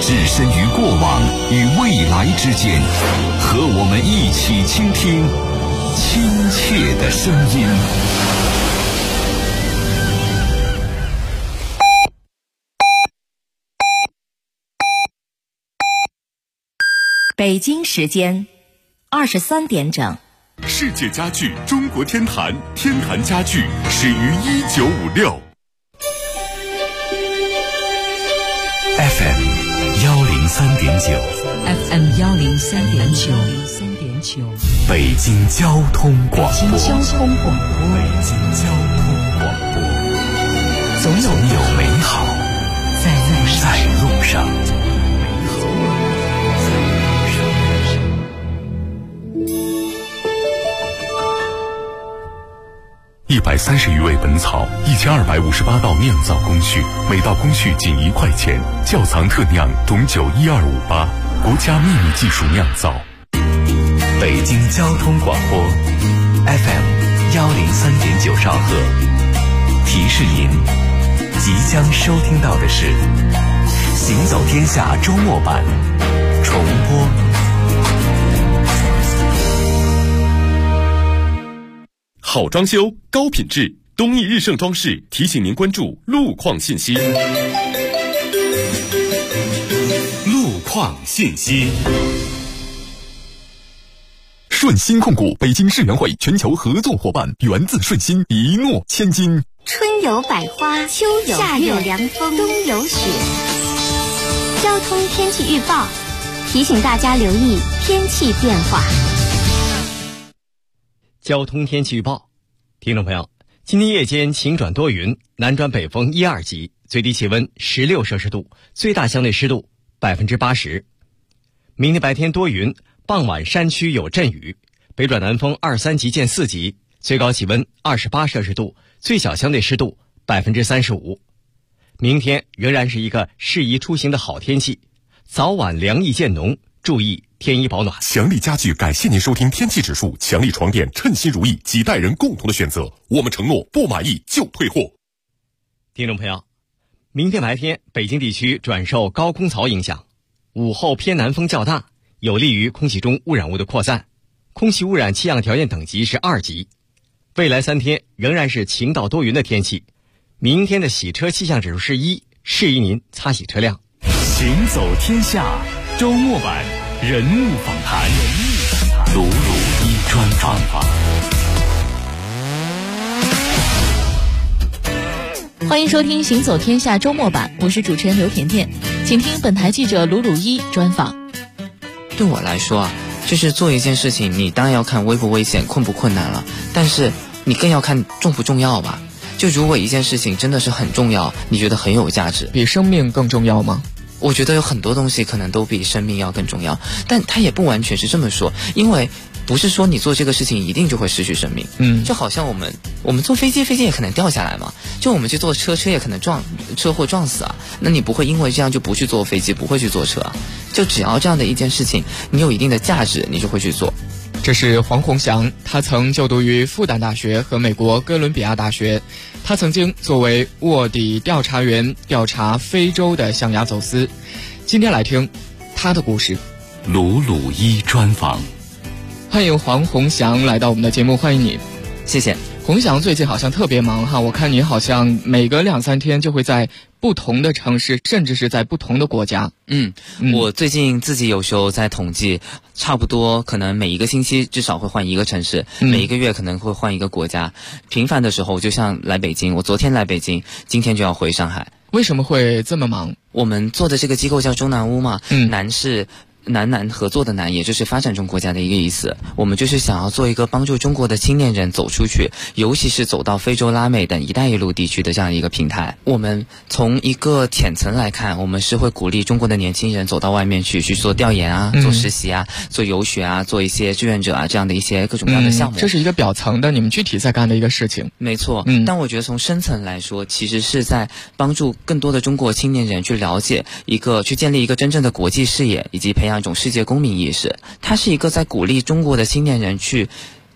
置身于过往与未来之间，和我们一起倾听亲切的声音。 北京时间23点整。 世界家具中国天坛，天坛家具始于1956。 FM 103.9 FM 103.9 北京交通广播。 北京交通广播， 总有美好在路上。130余味本草，1258道酿造工序，每道工序仅1块钱。窖藏特酿董酒12588，国家秘密技术酿造。北京交通广播 FM 103.9兆赫。提示您，即将收听到的是《行走天下》周末版重播。 好装修，高品质，东义日盛装饰提醒您关注路况信息。路况信息。 顺鑫控股北京世园会全球合作伙伴，源自顺鑫，一诺千金。 春有百花，秋有夏有凉风，冬有雪。交通天气预报提醒大家留意天气变化。 交通天气预报，听众朋友，今天夜间晴转多云，南转北风1、2级，最低气温16摄氏度，最大相对湿度80%。明天白天多云，傍晚山区有阵雨，北转南风2、3级见4级，最高气温28摄氏度，最小相对湿度35%。明天仍然是一个适宜出行的好天气，早晚凉意渐浓，注意添衣保暖。 强力家具感谢您收听天气指数，强力床垫称心如意，几代人共同的选择，我们承诺不满意就退货。 听众朋友，明天白天北京地区转受高空槽影响，午后偏南风较大，有利于空气中污染物的扩散，空气污染气象条件等级是2级。未来3天仍然是晴到多云的天气，明天的洗车气象指数是1，适宜您擦洗车辆。 行走天下周末版人物访谈，鲁鲁一专访。 欢迎收听行走天下周末版，我是主持人刘甜甜，请听本台记者鲁鲁一专访。 对我来说啊，就是做一件事情，你当然要看危不危险、困不困难了，但是你更要看重不重要吧。就如果一件事情真的是很重要，你觉得很有价值， 比生命更重要吗？ 我觉得有很多东西可能都比生命要更重要，但它也不完全是这么说，因为不是说你做这个事情一定就会失去生命。就好像我们坐飞机也可能掉下来嘛，就我们去坐车也可能车祸撞死啊，那你不会因为这样就不去坐飞机，不会去坐车啊，就只要这样的一件事情你有一定的价值，你就会去做。 这是黄宏翔，他曾就读于复旦大学和美国哥伦比亚大学，他曾经作为卧底调查员调查非洲的象牙走私。今天来听他的故事。 鲁鲁一专访。 欢迎黄宏翔来到我们的节目，欢迎你。 谢谢。 宏翔最近好像特别忙哈，我看你好像每隔2、3天就会在不同的城市，甚至是在不同的国家。 我最近自己有时候在统计，差不多可能每一个星期至少会换1个城市，每一个月可能会换1个国家。频繁的时候就像来北京，我昨天来北京，今天就要回上海。 为什么会这么忙？ 我们做的这个机构叫中南屋嘛，南是南合作的南，也就是发展中国家的一个意思。我们就是想要做一个帮助中国的青年人走出去，尤其是走到非洲、拉美等一带一路地区的这样一个平台。我们从一个浅层来看，我们是会鼓励中国的年轻人走到外面去做调研啊，做实习啊，做游学啊，做一些志愿者啊，这样的一些各种各样的项目。 这是一个表层的，你们具体在干的一个事情。 没错。但我觉得从深层来说，其实是在帮助更多的中国青年人去了解去建立一个真正的国际视野，以及培养一种世界公民意识。它是一个在鼓励中国的青年人去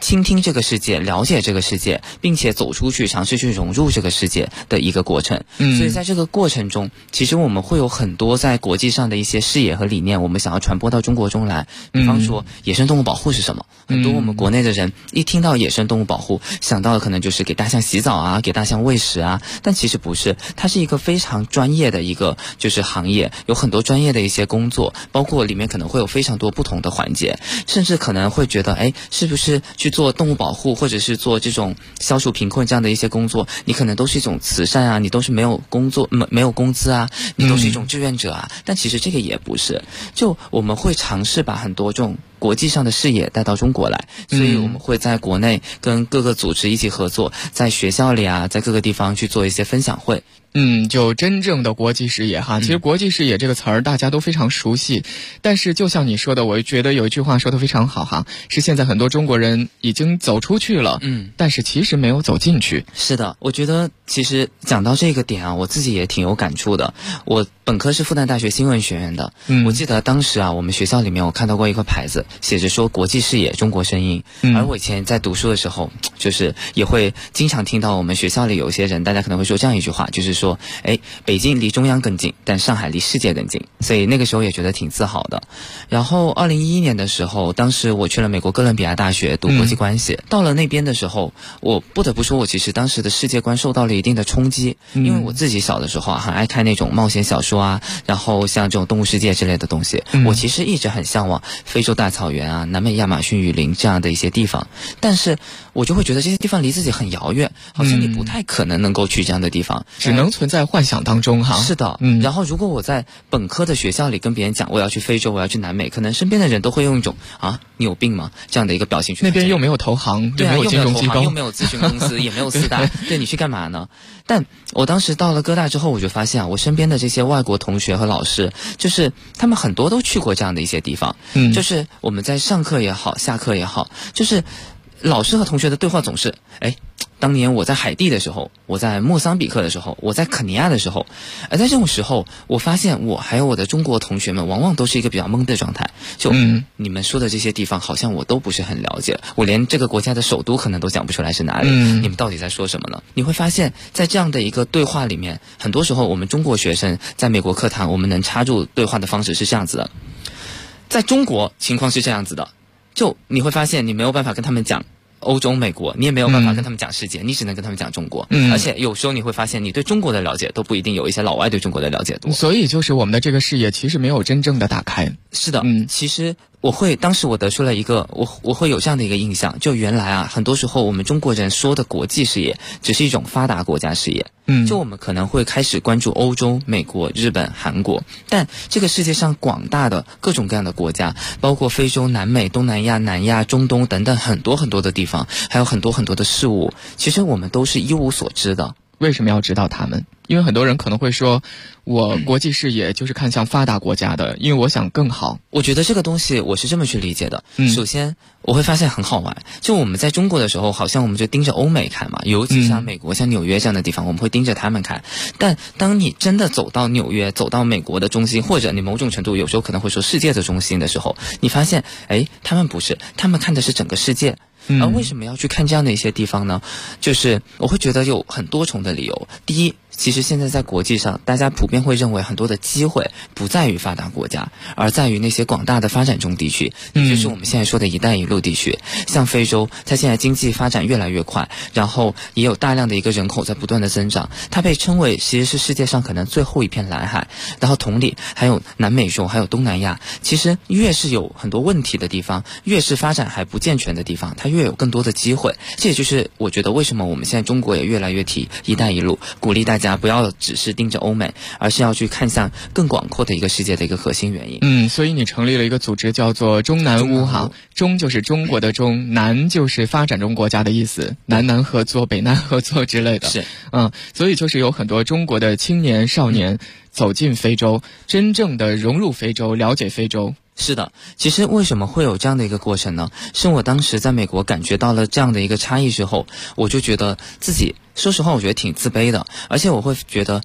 倾听这个世界，了解这个世界，并且走出去尝试去融入这个世界的一个过程。所以在这个过程中，其实我们会有很多在国际上的一些视野和理念，我们想要传播到中国中来。比方说野生动物保护是什么，很多我们国内的人一听到野生动物保护，想到的可能就是给大象洗澡啊，给大象喂食啊，但其实不是，它是一个非常专业的一个就是行业，有很多专业的一些工作，包括里面可能会有非常多不同的环节，甚至可能会觉得是不是去做动物保护或者是做这种消除贫困这样的一些工作，你可能都是一种慈善啊，你都是没有工作没有工资啊，你都是一种志愿者啊，但其实这个也不是，就我们会尝试把很多这种国际上的视野带到中国来，所以我们会在国内跟各个组织一起合作，在学校里啊，在各个地方去做一些分享会。 就真正的国际视野哈。其实国际视野这个词儿大家都非常熟悉，但是就像你说的，我觉得有一句话说得非常好哈，是现在很多中国人已经走出去了，但是其实没有走进去。 是的，我觉得其实讲到这个点啊，我自己也挺有感触的。我本科是复旦大学新闻学院的，我记得当时啊，我们学校里面我看到过一个牌子，写着说国际视野中国声音。而我以前在读书的时候，就是也会经常听到我们学校里有一些人，大家可能会说这样一句话，就是说北京离中央更近，但上海离世界更近，所以那个时候也觉得挺自豪的。然后2011年的时候，当时我去了美国哥伦比亚大学读国际关系，到了那边的时候，我不得不说，我其实当时的世界观受到了一定的冲击，因为我自己小的时候很爱看那种冒险小说啊，然后像这种动物世界之类的东西，我其实一直很向往非洲大草原啊、南美亚马逊雨林这样的一些地方，但是我就会觉得这些地方离自己很遥远，好像你不太可能能够去这样的地方， 只能存在幻想当中哈。 是的，然后如果我在本科的学校里跟别人讲我要去非洲，我要去南美，可能身边的人都会用一种你有病吗这样的一个表情去。 那边又没有投行， 对啊， 又没有金融机构， 又没有咨询公司，也没有四大，对，你去干嘛呢？但我当时到了哥大之后，我就发现我身边的这些外国同学和老师，就是他们很多都去过这样的一些地方，就是我们在上课也好，下课也好，就是老师和同学的对话总是当年我在海地的时候，我在莫桑比克的时候，我在肯尼亚的时候，而在这种时候，我发现我还有我的中国同学们，往往都是一个比较懵的状态。就你们说的这些地方，好像我都不是很了解，我连这个国家的首都可能都讲不出来是哪里。你们到底在说什么呢？你会发现在这样的一个对话里面，很多时候我们中国学生在美国课堂，我们能插入对话的方式是这样子的，在中国情况是这样子的，就你会发现你没有办法跟他们讲欧洲美国，你也没有办法跟他们讲世界，你只能跟他们讲中国，而且有时候你会发现你对中国的了解都不一定有一些老外对中国的了解多， 所以就是我们的这个视野其实没有真正的打开。 是的，其实当时我得出了一个我会有这样的一个印象，就原来啊，很多时候我们中国人说的国际视野只是一种发达国家视野，就我们可能会开始关注欧洲、美国、日本、韩国，但这个世界上广大的各种各样的国家，包括非洲、南美、东南亚、南亚、中东等等很多很多的地方，还有很多很多的事物，其实我们都是一无所知的。 为什么要知道他们？因为很多人可能会说，我国际视野就是看向发达国家的，因为我想更好。 我觉得这个东西我是这么去理解的。首先我会发现很好玩，就我们在中国的时候，好像我们就盯着欧美看嘛，尤其像美国、像纽约这样的地方，我们会盯着他们看。但当你真的走到纽约、走到美国的中心，或者你某种程度有时候可能会说世界的中心的时候，你发现他们不是，他们看的是整个世界。而为什么要去看这样的一些地方呢？就是我会觉得有很多重的理由。第一，其实现在在国际上，大家普遍会认为很多的机会不在于发达国家，而在于那些广大的发展中地区，也就是我们现在说的一带一路地区。像非洲，它现在经济发展越来越快，然后也有大量的一个人口在不断的增长，它被称为其实是世界上可能最后一片蓝海。然后同理，还有南美洲，还有东南亚，其实越是有很多问题的地方，越是发展还不健全的地方，它越有更多的机会。这也就是我觉得为什么我们现在中国也越来越提一带一路，鼓励大家不要只是盯着欧美，而是要去看向更广阔的一个世界的一个核心原因。 所以你成立了一个组织叫做中南乌哈，中就是中国的中，南就是发展中国家的意思，南南合作、北南合作之类的。 是， 所以就是有很多中国的青年少年走进非洲，真正的融入非洲，了解非洲。 是的，其实为什么会有这样的一个过程呢？是我当时在美国感觉到了这样的一个差异之后，我就觉得自己，说实话，我觉得挺自卑的，而且我会觉得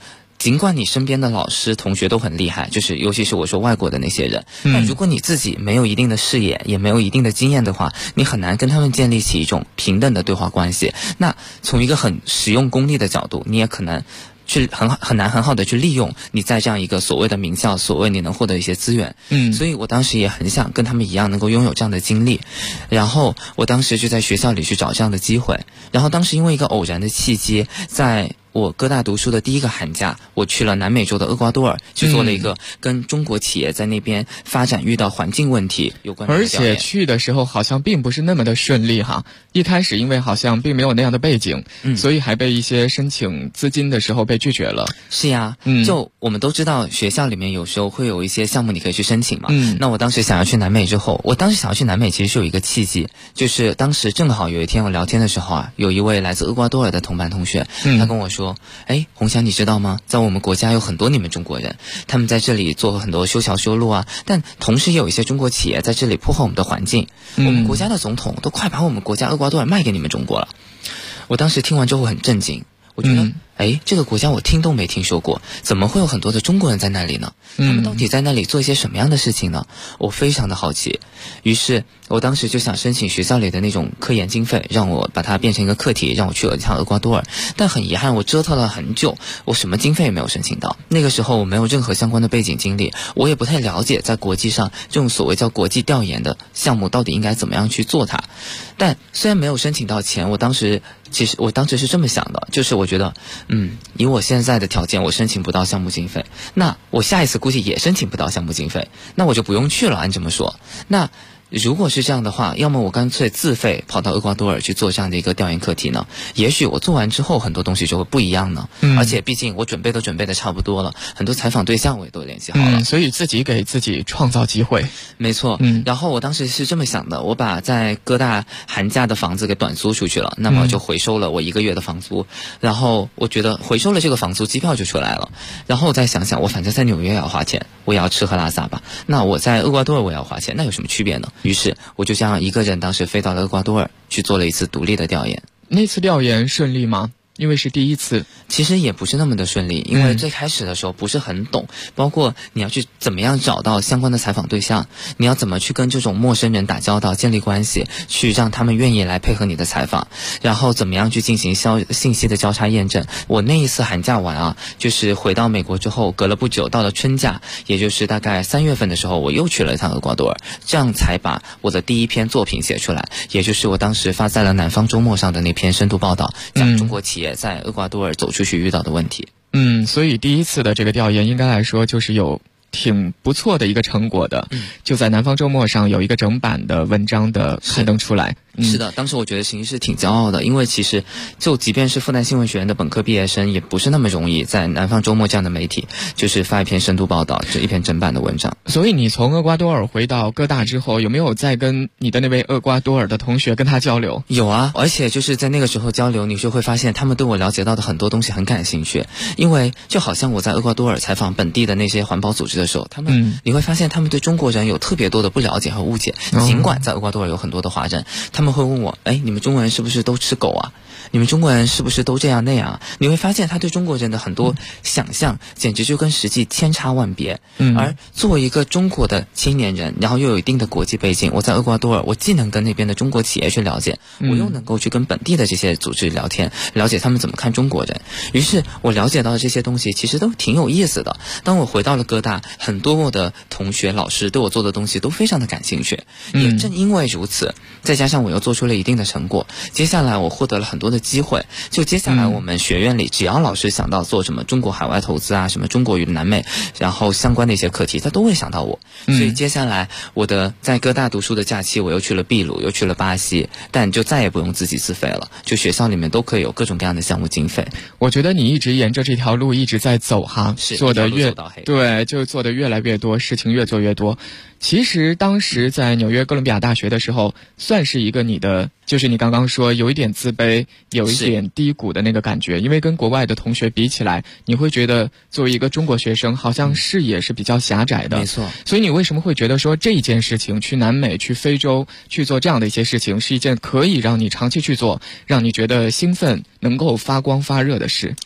尽管你身边的老师同学都很厉害，就是尤其是我说外国的那些人，但如果你自己没有一定的视野，也没有一定的经验的话，你很难跟他们建立起一种平等的对话关系。那从一个很实用功利的角度，你也可能去很难很好的去利用你在这样一个所谓的名校，所谓你能获得一些资源。所以我当时也很想跟他们一样能够拥有这样的经历，然后我当时就在学校里去找这样的机会。然后当时因为一个偶然的契机，在我哥大读书的第一个寒假，我去了南美洲的厄瓜多尔，去做了一个跟中国企业在那边发展遇到环境问题有关的调研。 而且去的时候好像并不是那么的顺利哈，一开始因为好像并没有那样的背景，所以还被一些申请资金的时候被拒绝了。 是呀，就我们都知道学校里面有时候会有一些项目你可以去申请嘛。那我当时想要去南美之后，我当时想要去南美其实是有一个契机，就是当时正好有一天我聊天的时候啊，有一位来自厄瓜多尔的同班同学，他跟我说，红霞你知道吗，在我们国家有很多你们中国人，他们在这里做很多修桥修路啊，但同时也有一些中国企业在这里破坏我们的环境，我们国家的总统都快把我们国家厄瓜多尔卖给你们中国了。我当时听完之后很震惊，我觉得这个国家我听都没听说过，怎么会有很多的中国人在那里呢？他们到底在那里做一些什么样的事情呢？我非常的好奇，于是我当时就想申请学校里的那种科研经费，让我把它变成一个课题，让我去一趟厄瓜多尔。但很遗憾，我折腾了很久，我什么经费也没有申请到。那个时候我没有任何相关的背景经历，我也不太了解在国际上这种所谓叫国际调研的项目到底应该怎么样去做它。但虽然没有申请到钱，我当时是这么想的，就是我觉得以我现在的条件，我申请不到项目经费，那我下一次估计也申请不到项目经费，那我就不用去了，按这么说。那如果是这样的话，要么我干脆自费跑到厄瓜多尔去做这样的一个调研课题呢？也许我做完之后很多东西就会不一样呢。而且毕竟我准备的差不多了，很多采访对象我也都联系好了。 所以自己给自己创造机会。 没错。然后我当时是这么想的，我把在哥大寒假的房子给短租出去了，那么就回收了我1个月的房租。然后我觉得回收了这个房租，机票就出来了。然后我再想想，我反正在纽约也要花钱，我也要吃喝拉撒吧。那我在厄瓜多尔我也要花钱，那有什么区别呢？于是我就这样一个人当时飞到了厄瓜多尔去做了一次独立的调研。 那次调研顺利吗？因为是第一次。 其实也不是那么的顺利，因为最开始的时候不是很懂，包括你要去怎么样找到相关的采访对象，你要怎么去跟这种陌生人打交道建立关系，去让他们愿意来配合你的采访，然后怎么样去进行信息的交叉验证。我那一次寒假完啊，就是回到美国之后隔了不久，到了春假，也就是大概3月份的时候，我又去了一趟厄瓜多尔，这样才把我的第一篇作品写出来，也就是我当时发在了南方周末上的那篇深度报道，讲中国企业在厄瓜多尔走出去遇到的问题。 所以第一次的这个调研应该来说就是有挺不错的一个成果的，就在南方周末上有一个整版的文章的刊登出来。 是的，当时我觉得其实是挺骄傲的，因为其实就即便是复旦新闻学院的本科毕业生，也不是那么容易在南方周末这样的媒体就是发一篇深度报道，这一篇整版的文章。 所以你从厄瓜多尔回到哥大之后，有没有再跟你的那位厄瓜多尔的同学跟他交流？ 有啊，而且就是在那个时候交流，你就会发现他们对我了解到的很多东西很感兴趣，因为就好像我在厄瓜多尔采访本地的那些环保组织的时候，你会发现他们对中国人有特别多的不了解和误解。尽管在厄瓜多尔有很多的华人，他们会问我，你们中国人是不是都吃狗啊？你们中国人是不是都这样那样啊？你会发现他对中国人的很多想象简直就跟实际千差万别。而作为一个中国的青年人，然后又有一定的国际背景，我在厄瓜多尔，我既能跟那边的中国企业去了解，我又能够去跟本地的这些组织聊天，了解他们怎么看中国人。于是我了解到的这些东西其实都挺有意思的。当我回到了哥大，很多我的同学老师对我做的东西都非常的感兴趣。也正因为如此，再加上我又做出了一定的成果，接下来我获得了很多的机会。就接下来我们学院里只要老师想到做什么中国海外投资啊，什么中国与南美，然后相关的一些课题，他都会想到我。所以接下来我的在哥大读书的假期，我又去了秘鲁，又去了巴西，但就再也不用自己自费了，就学校里面都可以有各种各样的项目经费。 我觉得你一直沿着这条路一直在走哈，做的就做的越来越多，事情越做越多。其实当时在纽约哥伦比亚大学的时候，算是一个你的，就是你刚刚说有一点自卑，有一点低谷的那个感觉，因为跟国外的同学比起来，你会觉得作为一个中国学生，好像视野是比较狭窄的。 没错。 所以你为什么会觉得说这一件事情，去南美、去非洲去做这样的一些事情，是一件可以让你长期去做，让你觉得兴奋、能够发光发热的事？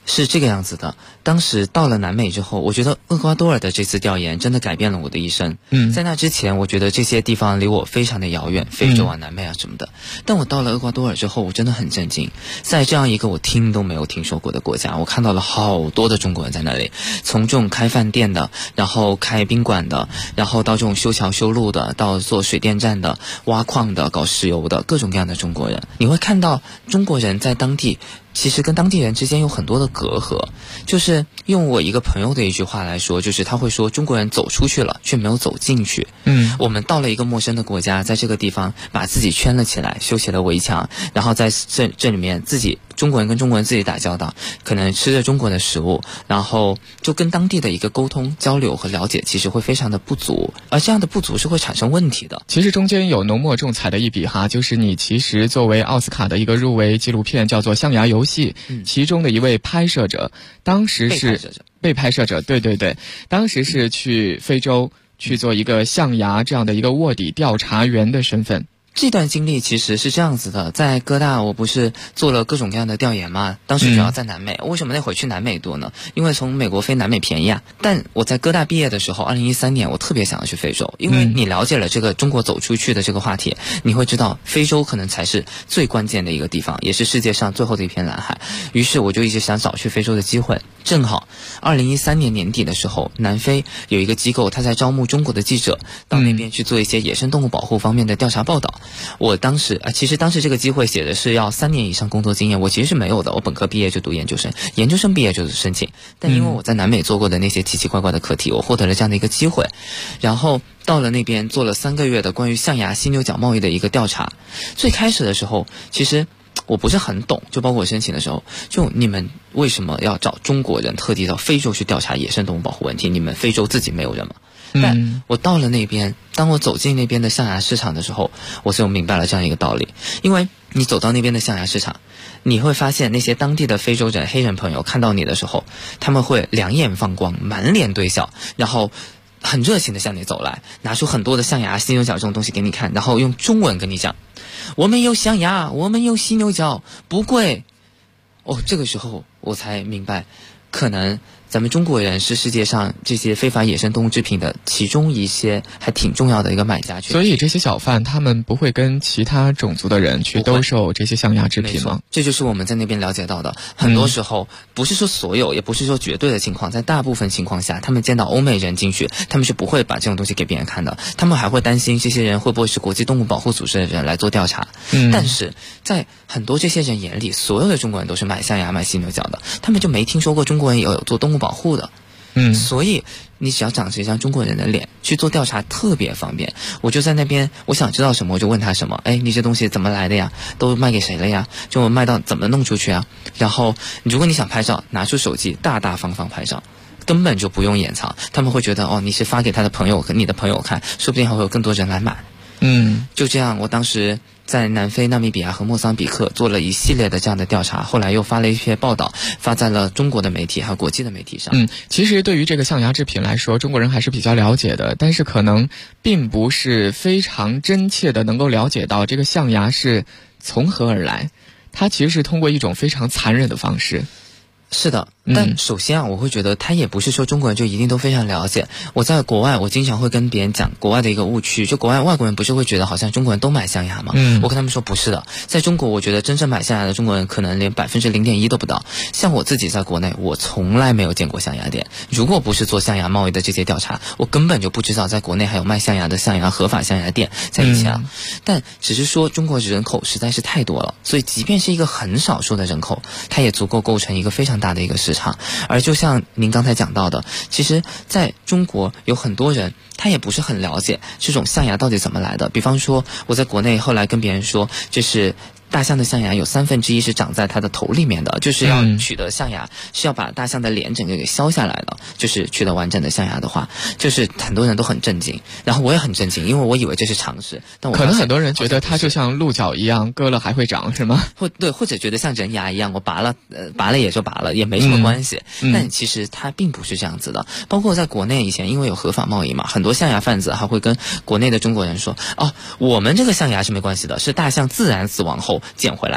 是这个样子的，当时到了南美之后，我觉得厄瓜多尔的这次调研真的改变了我的一生。在那之前，我觉得这些地方离我非常的遥远，非洲啊、南美啊什么的。但我到了厄瓜多尔之后，我真的很震惊，在这样一个我听都没有听说过的国家，我看到了好多的中国人在那里，从这种开饭店的，然后开宾馆的，然后到这种修桥修路的，到做水电站的，挖矿的，搞石油的，各种各样的中国人。你会看到中国人在当地其实跟当地人之间有很多的隔阂，就是用我一个朋友的一句话来说，就是他会说中国人走出去了却没有走进去。我们到了一个陌生的国家，在这个地方把自己圈了起来，修起了围墙，然后在这里面自己中国人跟中国人自己打交道，可能吃着中国的食物，然后就跟当地的一个沟通交流和了解其实会非常的不足，而这样的不足是会产生问题的。 其实中间有浓墨重彩的一笔哈，就是你其实作为奥斯卡的一个入围纪录片叫做《象牙游戏》，其中的一位拍摄者当时是被拍摄者，对，当时是去非洲去做一个象牙这样的一个卧底调查员的身份。 这段经历其实是这样子的，在哥大我不是做了各种各样的调研吗？当时主要在南美。为什么那会儿去南美多呢？因为从美国飞南美便宜啊。但我在哥大毕业的时候，2013年，我特别想要去非洲，因为你了解了这个中国走出去的这个话题，你会知道非洲可能才是最关键的一个地方，也是世界上最后的一片蓝海。于是我就一直想找去非洲的机会。正好2013年年底的时候，南非有一个机构，他在招募中国的记者到那边去做一些野生动物保护方面的调查报道。我当时其实当时这个机会写的是要3年以上工作经验，我其实是没有的，我本科毕业就读研究生，研究生毕业就是申请。但因为我在南美做过的那些奇奇怪怪的课题，我获得了这样的一个机会，然后到了那边做了3个月的关于象牙犀牛角贸易的一个调查。最开始的时候其实我不是很懂，就包括我申请的时候，就你们为什么要找中国人特地到非洲去调查野生动物保护问题？你们非洲自己没有人吗？但我到了那边，当我走进那边的象牙市场的时候，我就明白了这样一个道理。因为你走到那边的象牙市场，你会发现那些当地的非洲人、黑人朋友看到你的时候，他们会两眼放光，满脸堆笑，然后很热情的向你走来，拿出很多的象牙、犀牛角这种东西给你看，然后用中文跟你讲，我们有象牙，我们有犀牛角，不贵。这个时候我才明白，可能咱们中国人是世界上这些非法野生动物制品的其中一些还挺重要的一个买家群体。 所以这些小贩他们不会跟其他种族的人去兜售这些象牙制品吗？ 这就是我们在那边了解到的。很多时候不是说所有，也不是说绝对的情况，在大部分情况下，他们见到欧美人进去，他们是不会把这种东西给别人看的，他们还会担心这些人会不会是国际动物保护组织的人来做调查。但是在很多这些人眼里，所有的中国人都是买象牙、买犀牛角的，他们就没听说过中国人也有做动物保护的。所以你只要长着一张中国人的脸去做调查特别方便。我就在那边，我想知道什么我就问他什么。你这东西怎么来的呀？都卖给谁了呀？就卖到怎么弄出去啊？然后如果你想拍照，拿出手机大大方方拍照，根本就不用掩藏。他们会觉得你是发给他的朋友和你的朋友看，说不定还会有更多人来买。就这样，我当时在南非、纳米比亚和莫桑比克做了一系列的这样的调查，后来又发了一些报道，发在了中国的媒体还有国际的媒体上。 其实对于这个象牙制品来说，中国人还是比较了解的，但是可能并不是非常真切的能够了解到这个象牙是从何而来，它其实是通过一种非常残忍的方式。 是的，但首先我会觉得他也不是说中国人就一定都非常了解。我在国外，我经常会跟别人讲国外的一个误区，就国外外国人不是会觉得好像中国人都买象牙吗？我跟他们说不是的，在中国我觉得真正买象牙的中国人可能连0.1%都不到。像我自己在国内，我从来没有见过象牙店。如果不是做象牙贸易的这些调查，我根本就不知道在国内还有卖象牙的象牙合法象牙店在以前但只是说中国人口实在是太多了，所以即便是一个很少数的人口，它也足够构成一个非常大的一个市场。而就像您刚才讲到的，其实在中国有很多人他也不是很了解这种象牙到底怎么来的。比方说我在国内后来跟别人说，就是大象的象牙有1/3是长在它的头里面的，就是要取得象牙是要把大象的脸整个给削下来的，就是取得完整的象牙的话，就是很多人都很震惊，然后我也很震惊，因为我以为这是常识，但我可能很多人觉得它就像鹿角一样，割了还会长，是吗？ 或者觉得像人牙一样，我拔了也就拔了，也没什么关系。但其实它并不是这样子的。包括在国内以前，因为有合法贸易嘛，很多象牙贩子还会跟国内的中国人说，我们这个象牙是没关系的，是大象自然死亡后捡回来的。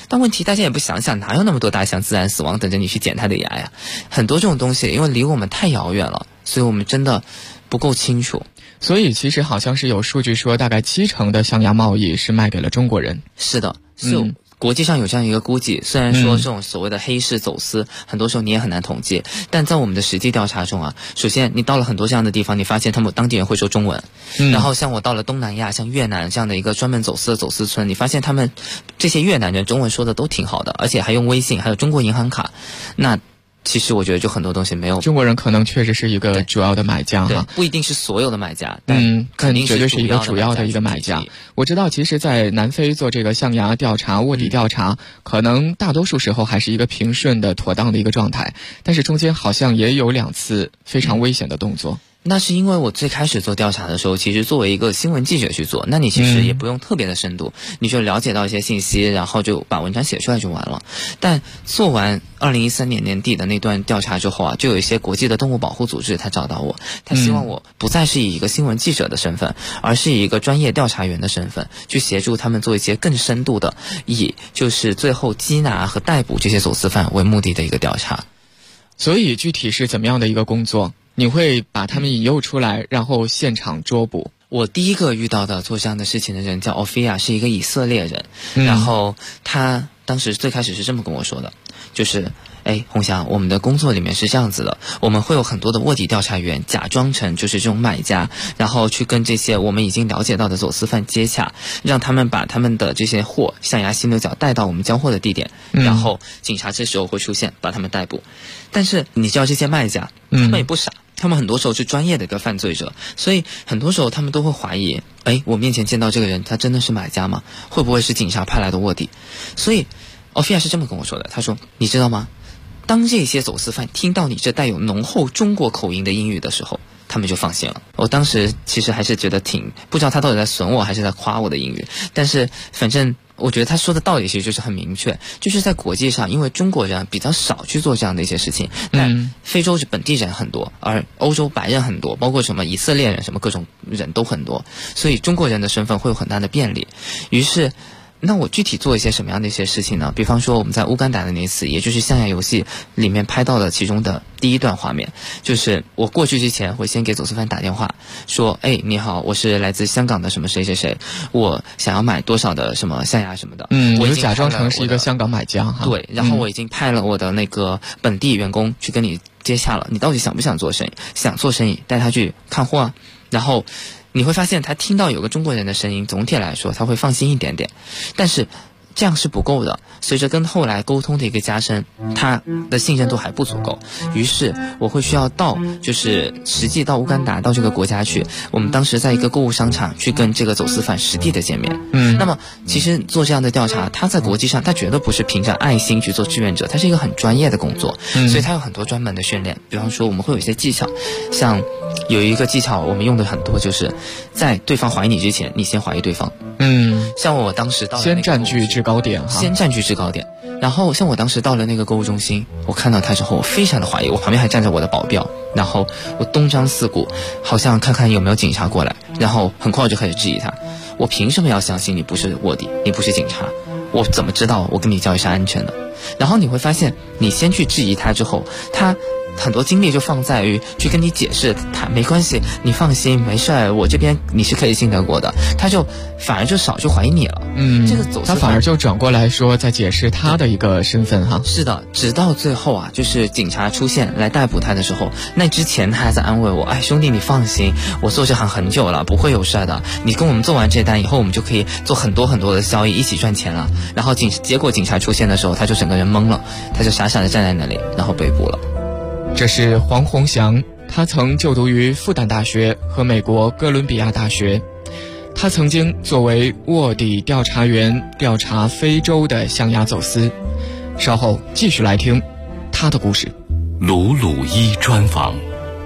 但问题大家也不想想，哪有那么多大象自然死亡等着你去捡它的牙呀？很多这种东西因为离我们太遥远了，所以我们真的不够清楚。 所以其实好像是有数据说，大概70%的象牙贸易是卖给了中国人。 是的，是国际上有这样一个估计，虽然说这种所谓的黑市走私，很多时候你也很难统计，但在我们的实际调查中啊，首先你到了很多这样的地方，你发现他们当地人会说中文，然后像我到了东南亚，像越南这样的一个专门走私的走私村，你发现他们这些越南人中文说的都挺好的，而且还用微信，还有中国银行卡，那其实我觉得就很多东西没有， 中国人可能确实是一个主要的买家哈， 不一定是所有的买家，但肯定绝对是一个主要的一个买家。我知道，其实，在南非做这个象牙调查、卧底调查，可能大多数时候还是一个平顺的、妥当的一个状态，但是中间好像也有2次非常危险的动作。 那是因为我最开始做调查的时候，其实作为一个新闻记者去做，那你其实也不用特别的深度，你就了解到一些信息，然后就把文章写出来就完了。但做完2013年年底的那段调查之后啊，就有一些国际的动物保护组织他找到我，他希望我不再是以一个新闻记者的身份，而是以一个专业调查员的身份，去协助他们做一些更深度的，以就是最后缉拿和逮捕这些走私犯为目的的一个调查。 所以具体是怎么样的一个工作？你会把他们引诱出来，然后现场捉捕？ 我第一个遇到的做这样的事情的人叫 Ophia， 是一个以色列人，然后他当时最开始是这么跟我说的，就是洪翔，我们的工作里面是这样子的，我们会有很多的卧底调查员假装成就是这种买家，然后去跟这些我们已经了解到的走私犯接洽，让他们把他们的这些货象牙、犀牛角带到我们交货的地点，然后警察这时候会出现把他们逮捕。但是你知道这些卖家他们也不傻，他们很多时候是专业的一个犯罪者，所以很多时候他们都会怀疑，我面前见到这个人他真的是买家吗？会不会是警察派来的卧底？所以Ophia是这么跟我说的，他说你知道吗，当这些走私犯听到你这带有浓厚中国口音的英语的时候，他们就放心了。我当时其实还是觉得不知道他到底在损我还是在夸我的英语，但是反正我觉得他说的道理其实就是很明确，就是在国际上，因为中国人比较少去做这样的一些事情，但非洲是本地人很多，而欧洲白人很多，包括什么以色列人，什么各种人都很多，所以中国人的身份会有很大的便利。于是那我具体做一些什么样的一些事情呢？比方说我们在乌干达的那次，也就是象牙游戏里面拍到的其中的第一段画面，就是我过去之前会先给走私犯打电话说，你好，我是来自香港的什么谁谁谁，我想要买多少的什么象牙什么的， 我就假装成是一个香港买家哈。 对，然后我已经派了我的那个本地员工去跟你接洽了，你到底想不想做生意？想做生意，带他去看货啊。然后你会发现他听到有个中国人的声音，总体来说他会放心一点点，但是这样是不够的，随着跟后来沟通的一个加深，他的信任度还不足够，于是我会需要就是实际到乌干达，到这个国家去，我们当时在一个购物商场去跟这个走私犯实地的见面。那么其实做这样的调查，他在国际上他绝对不是凭着爱心去做志愿者，他是一个很专业的工作，所以他有很多专门的训练。比方说我们会有一些技巧，像有一个技巧我们用的很多，就是在对方怀疑你之前，你先怀疑对方。像我当时到了先占据制高点哈， 先占据制高点。然后像我当时到了那个购物中心，我看到他之后，我非常的怀疑，我旁边还站着我的保镖，然后我东张四顾，好像看看有没有警察过来，然后很快我就开始质疑他，我凭什么要相信你不是卧底，你不是警察？我怎么知道我跟你交易是安全的？然后你会发现，你先去质疑他之后，他很多精力就放在于去跟你解释，他没关系，你放心，没事儿，我这边你是可以信得过的，他就反而就少去怀疑你了。这个走私他反而就转过来说在解释他的一个身份哈。 是的，直到最后啊，就是警察出现来逮捕他的时候，那之前他还在安慰我，兄弟你放心，我做这行很久了，不会有事的，你跟我们做完这单以后，我们就可以做很多很多的交易，一起赚钱了。然后结果警察出现的时候，他就整个人懵了，他就傻傻的站在那里，然后被捕了。 这是黄宏翔，他曾就读于复旦大学和美国哥伦比亚大学。他曾经作为卧底调查员调查非洲的象牙走私。稍后继续来听他的故事。 鲁鲁一专访。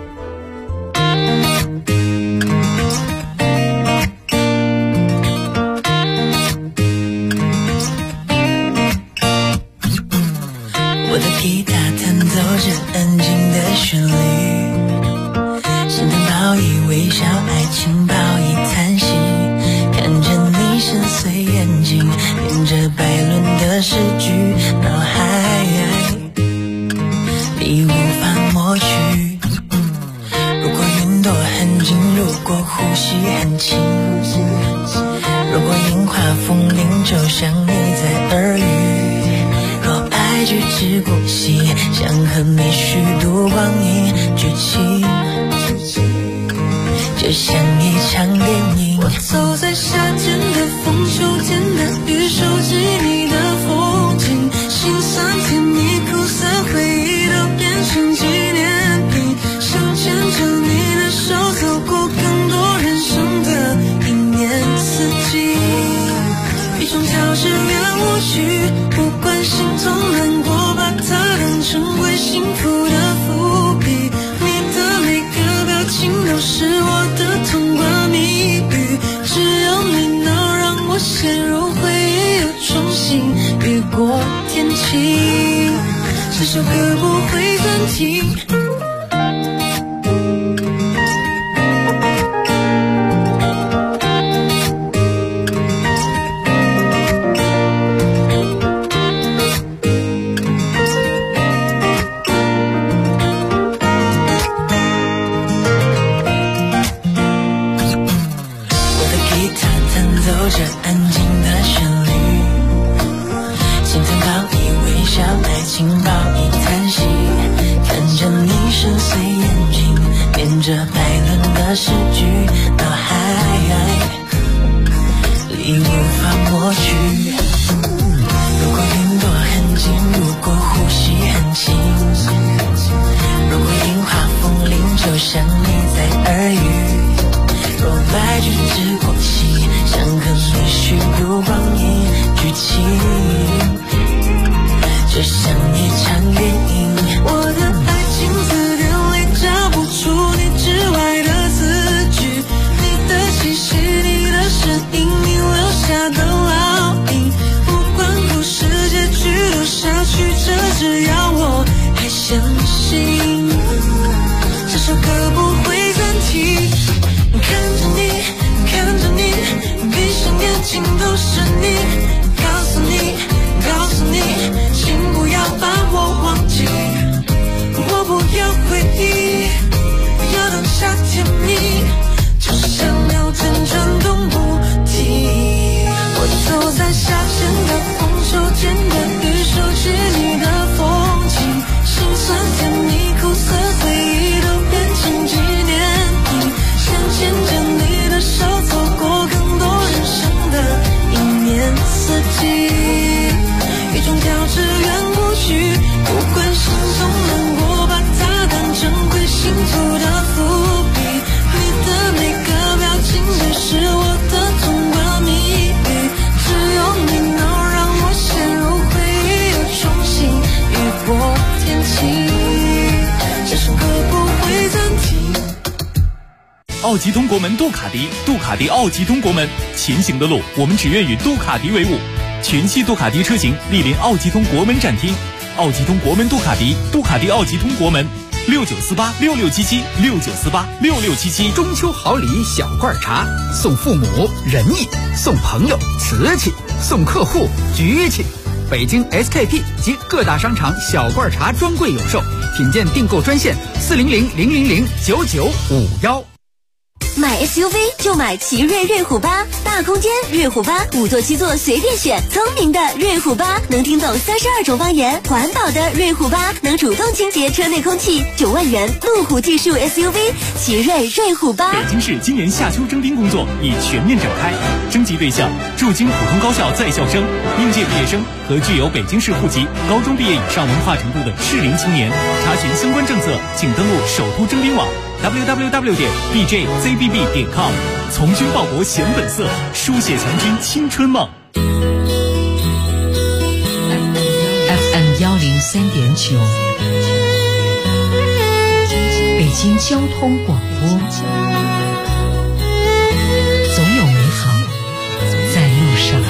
我的吉他弹奏着安静的旋律，心疼报以微笑，爱情报以叹息，看着你深邃眼睛，沿着白轮的世很轻。如果樱花风铃就像你在耳语，若爱举止过隙，想和你虚度光阴剧情，就像一场电影。我走在夏天的风，秋天的雨，收集你的风景，心酸甜蜜苦涩回忆都变成纪念品，想牵着你的手走过更多人生的一年四季，一种调制圆舞曲，不管心痛难过，把它当成为幸福的伏笔，你的每个表情都是我的童话谜语，只有你能让我陷入回忆，又重新雨过天晴，这首歌不会暂停。这百轮的诗句，脑海里无法抹去。如果云朵很近，如果呼吸很轻，如果樱花风铃就像你在耳语，若白驹之过隙，想和你虚度光阴剧情，就像一场电影。我的爱情字典里找不出你之外的字句，你的气息，你的声音，你留下的烙印，不管故事结局多少曲折，只要我还相信，这首歌不会暂停。看着你，看着你，闭上眼睛都是你，告诉你，告诉你，请不要把我忘记，我不要回忆，要当下甜蜜，就像秒针转动不停。我走在夏天的风，秋天的雨，收集你的风景，心酸甜蜜苦涩回忆都变成纪念品，想牵着你的手走过更多人生的一年四季，一种调制圆舞曲，不管心痛难过，把它当成会幸福的伏笔，你的每个表情都是我的童话谜语，只有你能让我陷入回忆，又重新雨过天晴，这首歌不会暂停。 奥吉通国门杜卡迪，杜卡迪奥吉通国门，前行的路我们只愿与杜卡迪为伍，全系杜卡迪车型莅临奥吉通国门展厅，奥吉通国门杜卡迪，杜卡迪奥吉通国门，69486677，69486677。 中秋好礼小罐茶，送父母仁义，送朋友瓷器，送客户局气。北京 SKP 及各大商场小罐茶专柜有售，品鉴订购专线40000009951。 买 SUV 就买奇瑞瑞虎8，大空间瑞虎8，5座7座随便选，聪明的瑞虎8能听懂32种方言，环保的瑞虎8能主动清洁车内空气，9万元路虎技术 SUV 奇瑞瑞虎8。 北京市今年夏秋征兵工作已全面展开，征集对象驻京普通高校在校生、应届毕业生和具有北京市户籍、高中毕业以上文化程度的适龄青年。查询相关政策，请登录首都征兵网www.bjzbb.com， 从军报国显本色，书写强军青春梦。 FM 103.9，北京交通广播，总有美好在路上。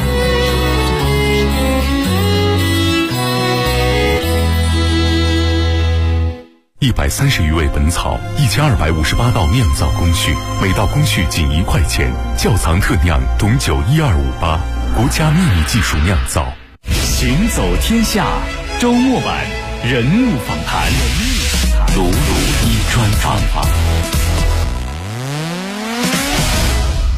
130余味本草，1258道酿造工序，每道工序仅1块钱。窖藏特酿董酒12588，国家秘密技术酿造。 行走天下周末版人物访谈，鲁鲁一专访。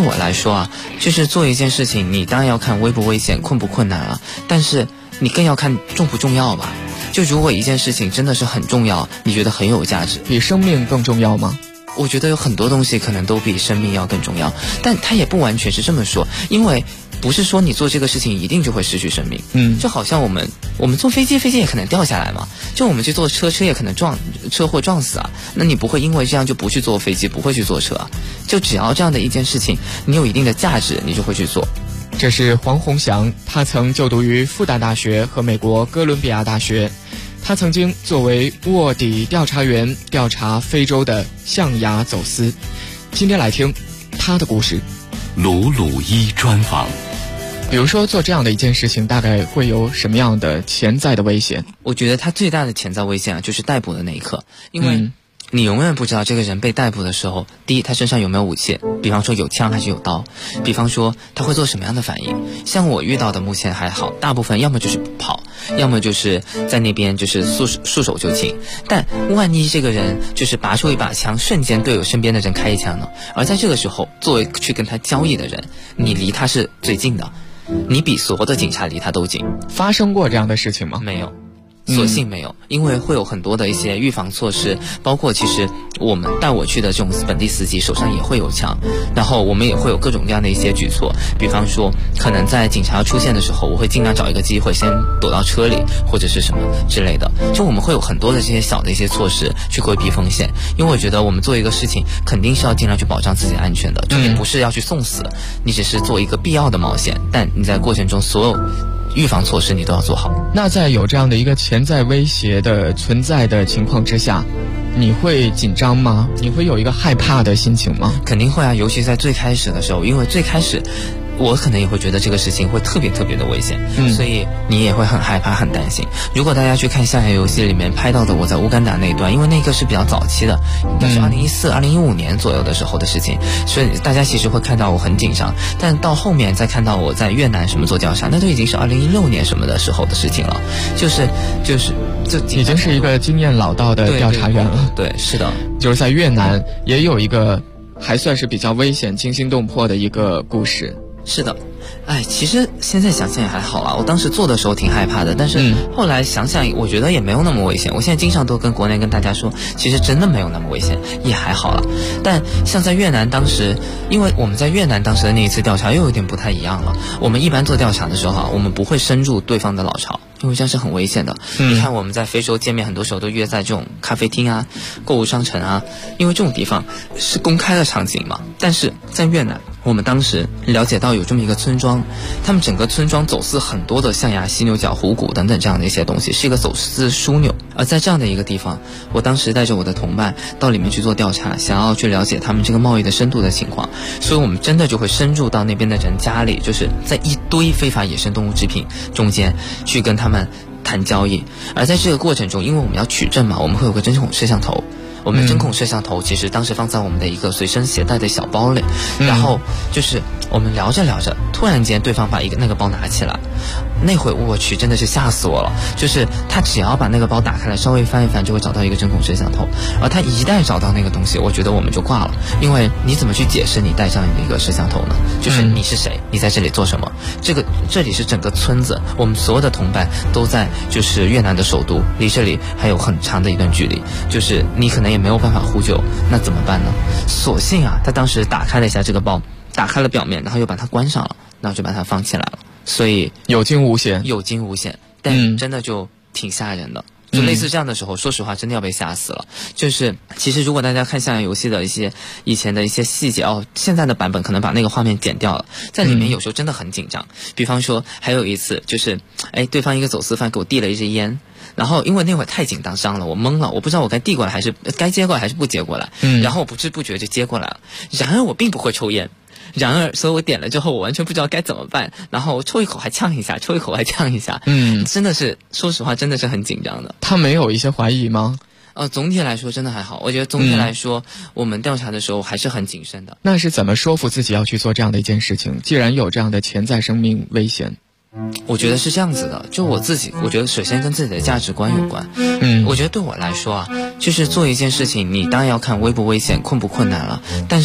我来说啊，就是做一件事情，你当然要看危不危险、困不困难了，但是你更要看重不重要吧。就如果一件事情真的是很重要，你觉得很有价值， 比生命更重要吗？ 我觉得有很多东西可能都比生命要更重要，但它也不完全是这么说，因为不是说你做这个事情一定就会失去生命。就好像我们坐飞机，飞机也可能掉下来嘛，就我们去坐车，车也可能车祸撞死啊。那你不会因为这样就不去坐飞机，不会去坐车啊？就只要这样的一件事情，你有一定的价值，你就会去做。 这是黄宏翔，他曾就读于复旦大学和美国哥伦比亚大学。他曾经作为卧底调查员调查非洲的象牙走私。今天来听他的故事。 鲁鲁一专访。 比如说做这样的一件事情，大概会有什么样的潜在的危险？ 我觉得他最大的潜在危险啊，就是逮捕的那一刻，因为你永远不知道这个人被逮捕的时候，第一，他身上有没有武器，比方说有枪还是有刀，比方说他会做什么样的反应。像我遇到的目前还好，大部分要么就是跑，要么就是在那边就是束手就擒。但万一这个人就是拔出一把枪，瞬间对我身边的人开一枪呢？而在这个时候，作为去跟他交易的人，你离他是最近的，你比所有的警察离他都近。 发生过这样的事情吗？ 没有。所幸没有，因为会有很多的一些预防措施，包括其实我们带我去的这种本地司机手上也会有枪，然后我们也会有各种各样的一些举措，比方说可能在警察出现的时候，我会尽量找一个机会先躲到车里或者是什么之类的，就我们会有很多的这些小的一些措施去规避风险，因为我觉得我们做一个事情肯定是要尽量去保障自己安全的，就你不是要去送死，你只是做一个必要的冒险，但你在过程中所有预防措施你都要做好。 那在有这样的一个潜在威胁的存在的情况之下，你会紧张吗？你会有一个害怕的心情吗？ 肯定会啊，尤其在最开始的时候，因为最开始我可能也会觉得这个事情会特别特别的危险，所以你也会很害怕很担心。如果大家去看《象牙游戏》里面拍到的我在乌干达那一段，因为那个是比较早期的，应该是2014、2015年左右的时候的事情，所以大家其实会看到我很紧张。但到后面再看到我在越南什么做调查，那都已经是2016年什么的时候的事情了，就已经是一个经验老道的调查员了。 对，是的， 就是在越南也有一个还算是比较危险、惊心动魄的一个故事。 是的，其实现在想想也还好啦。我当时做的时候挺害怕的，但是后来想想，我觉得也没有那么危险。我现在经常都跟国内跟大家说，其实真的没有那么危险，也还好了。但像在越南当时，因为我们在越南当时的那一次调查又有点不太一样了。我们一般做调查的时候我们不会深入对方的老巢，因为这样是很危险的。你看我们在非洲见面，很多时候都约在这种咖啡厅啊、购物商城啊，因为这种地方是公开的场景嘛。但是在越南，我们当时了解到有这么一个村庄，他们整个村庄走私很多的象牙、犀牛角、虎骨等等这样的一些东西，是一个走私枢纽。而在这样的一个地方，我当时带着我的同伴到里面去做调查，想要去了解他们这个贸易的深度的情况，所以我们真的就会深入到那边的人家里，就是在一堆非法野生动物制品中间去跟他们谈交易。而在这个过程中，因为我们要取证嘛，我们会有个针孔摄像头。我们的针孔摄像头其实当时放在我们的一个随身携带的小包里，然后就是我们聊着聊着，突然间对方把那个包拿起来，那会我去真的是吓死我了。就是他只要把那个包打开来，稍微翻一翻，就会找到一个针孔摄像头。而他一旦找到那个东西，我觉得我们就挂了，因为你怎么去解释你带上一个摄像头呢？就是你是谁，你在这里做什么？这里是整个村子，我们所有的同伴都在就是越南的首都，离这里还有很长的一段距离，就是你可能也没有办法呼救，那怎么办呢？所幸他当时打开了一下这个包，打开了表面，然后又把它关上了，然后就把它放起来了。所以有惊无险， 但真的就挺吓人的。就类似这样的时候，说实话真的要被吓死了。就是其实如果大家看象牙游戏的一些以前的一些细节现在的版本可能把那个画面剪掉了，在里面有时候真的很紧张。比方说还有一次就是对方一个走私犯给我递了一支烟，然后因为那会儿太紧张了，我懵了，我不知道我该递过来还是该接过来还是不接过来，然后我不知不觉就接过来了。然而我并不会抽烟，所以我点了之后我完全不知道该怎么办，然后抽一口还呛一下，抽一口还呛一下，真的是说实话真的是很紧张的。 他没有一些怀疑吗？ 总体来说真的还好，我觉得总体来说我们调查的时候还是很谨慎的。 那是怎么说服自己要去做这样的一件事情？既然有这样的潜在生命危险。 我觉得是这样子的，就我自己，我觉得首先跟自己的价值观有关。我觉得对我来说就是做一件事情，你当然要看危不危险、困不困难了，但是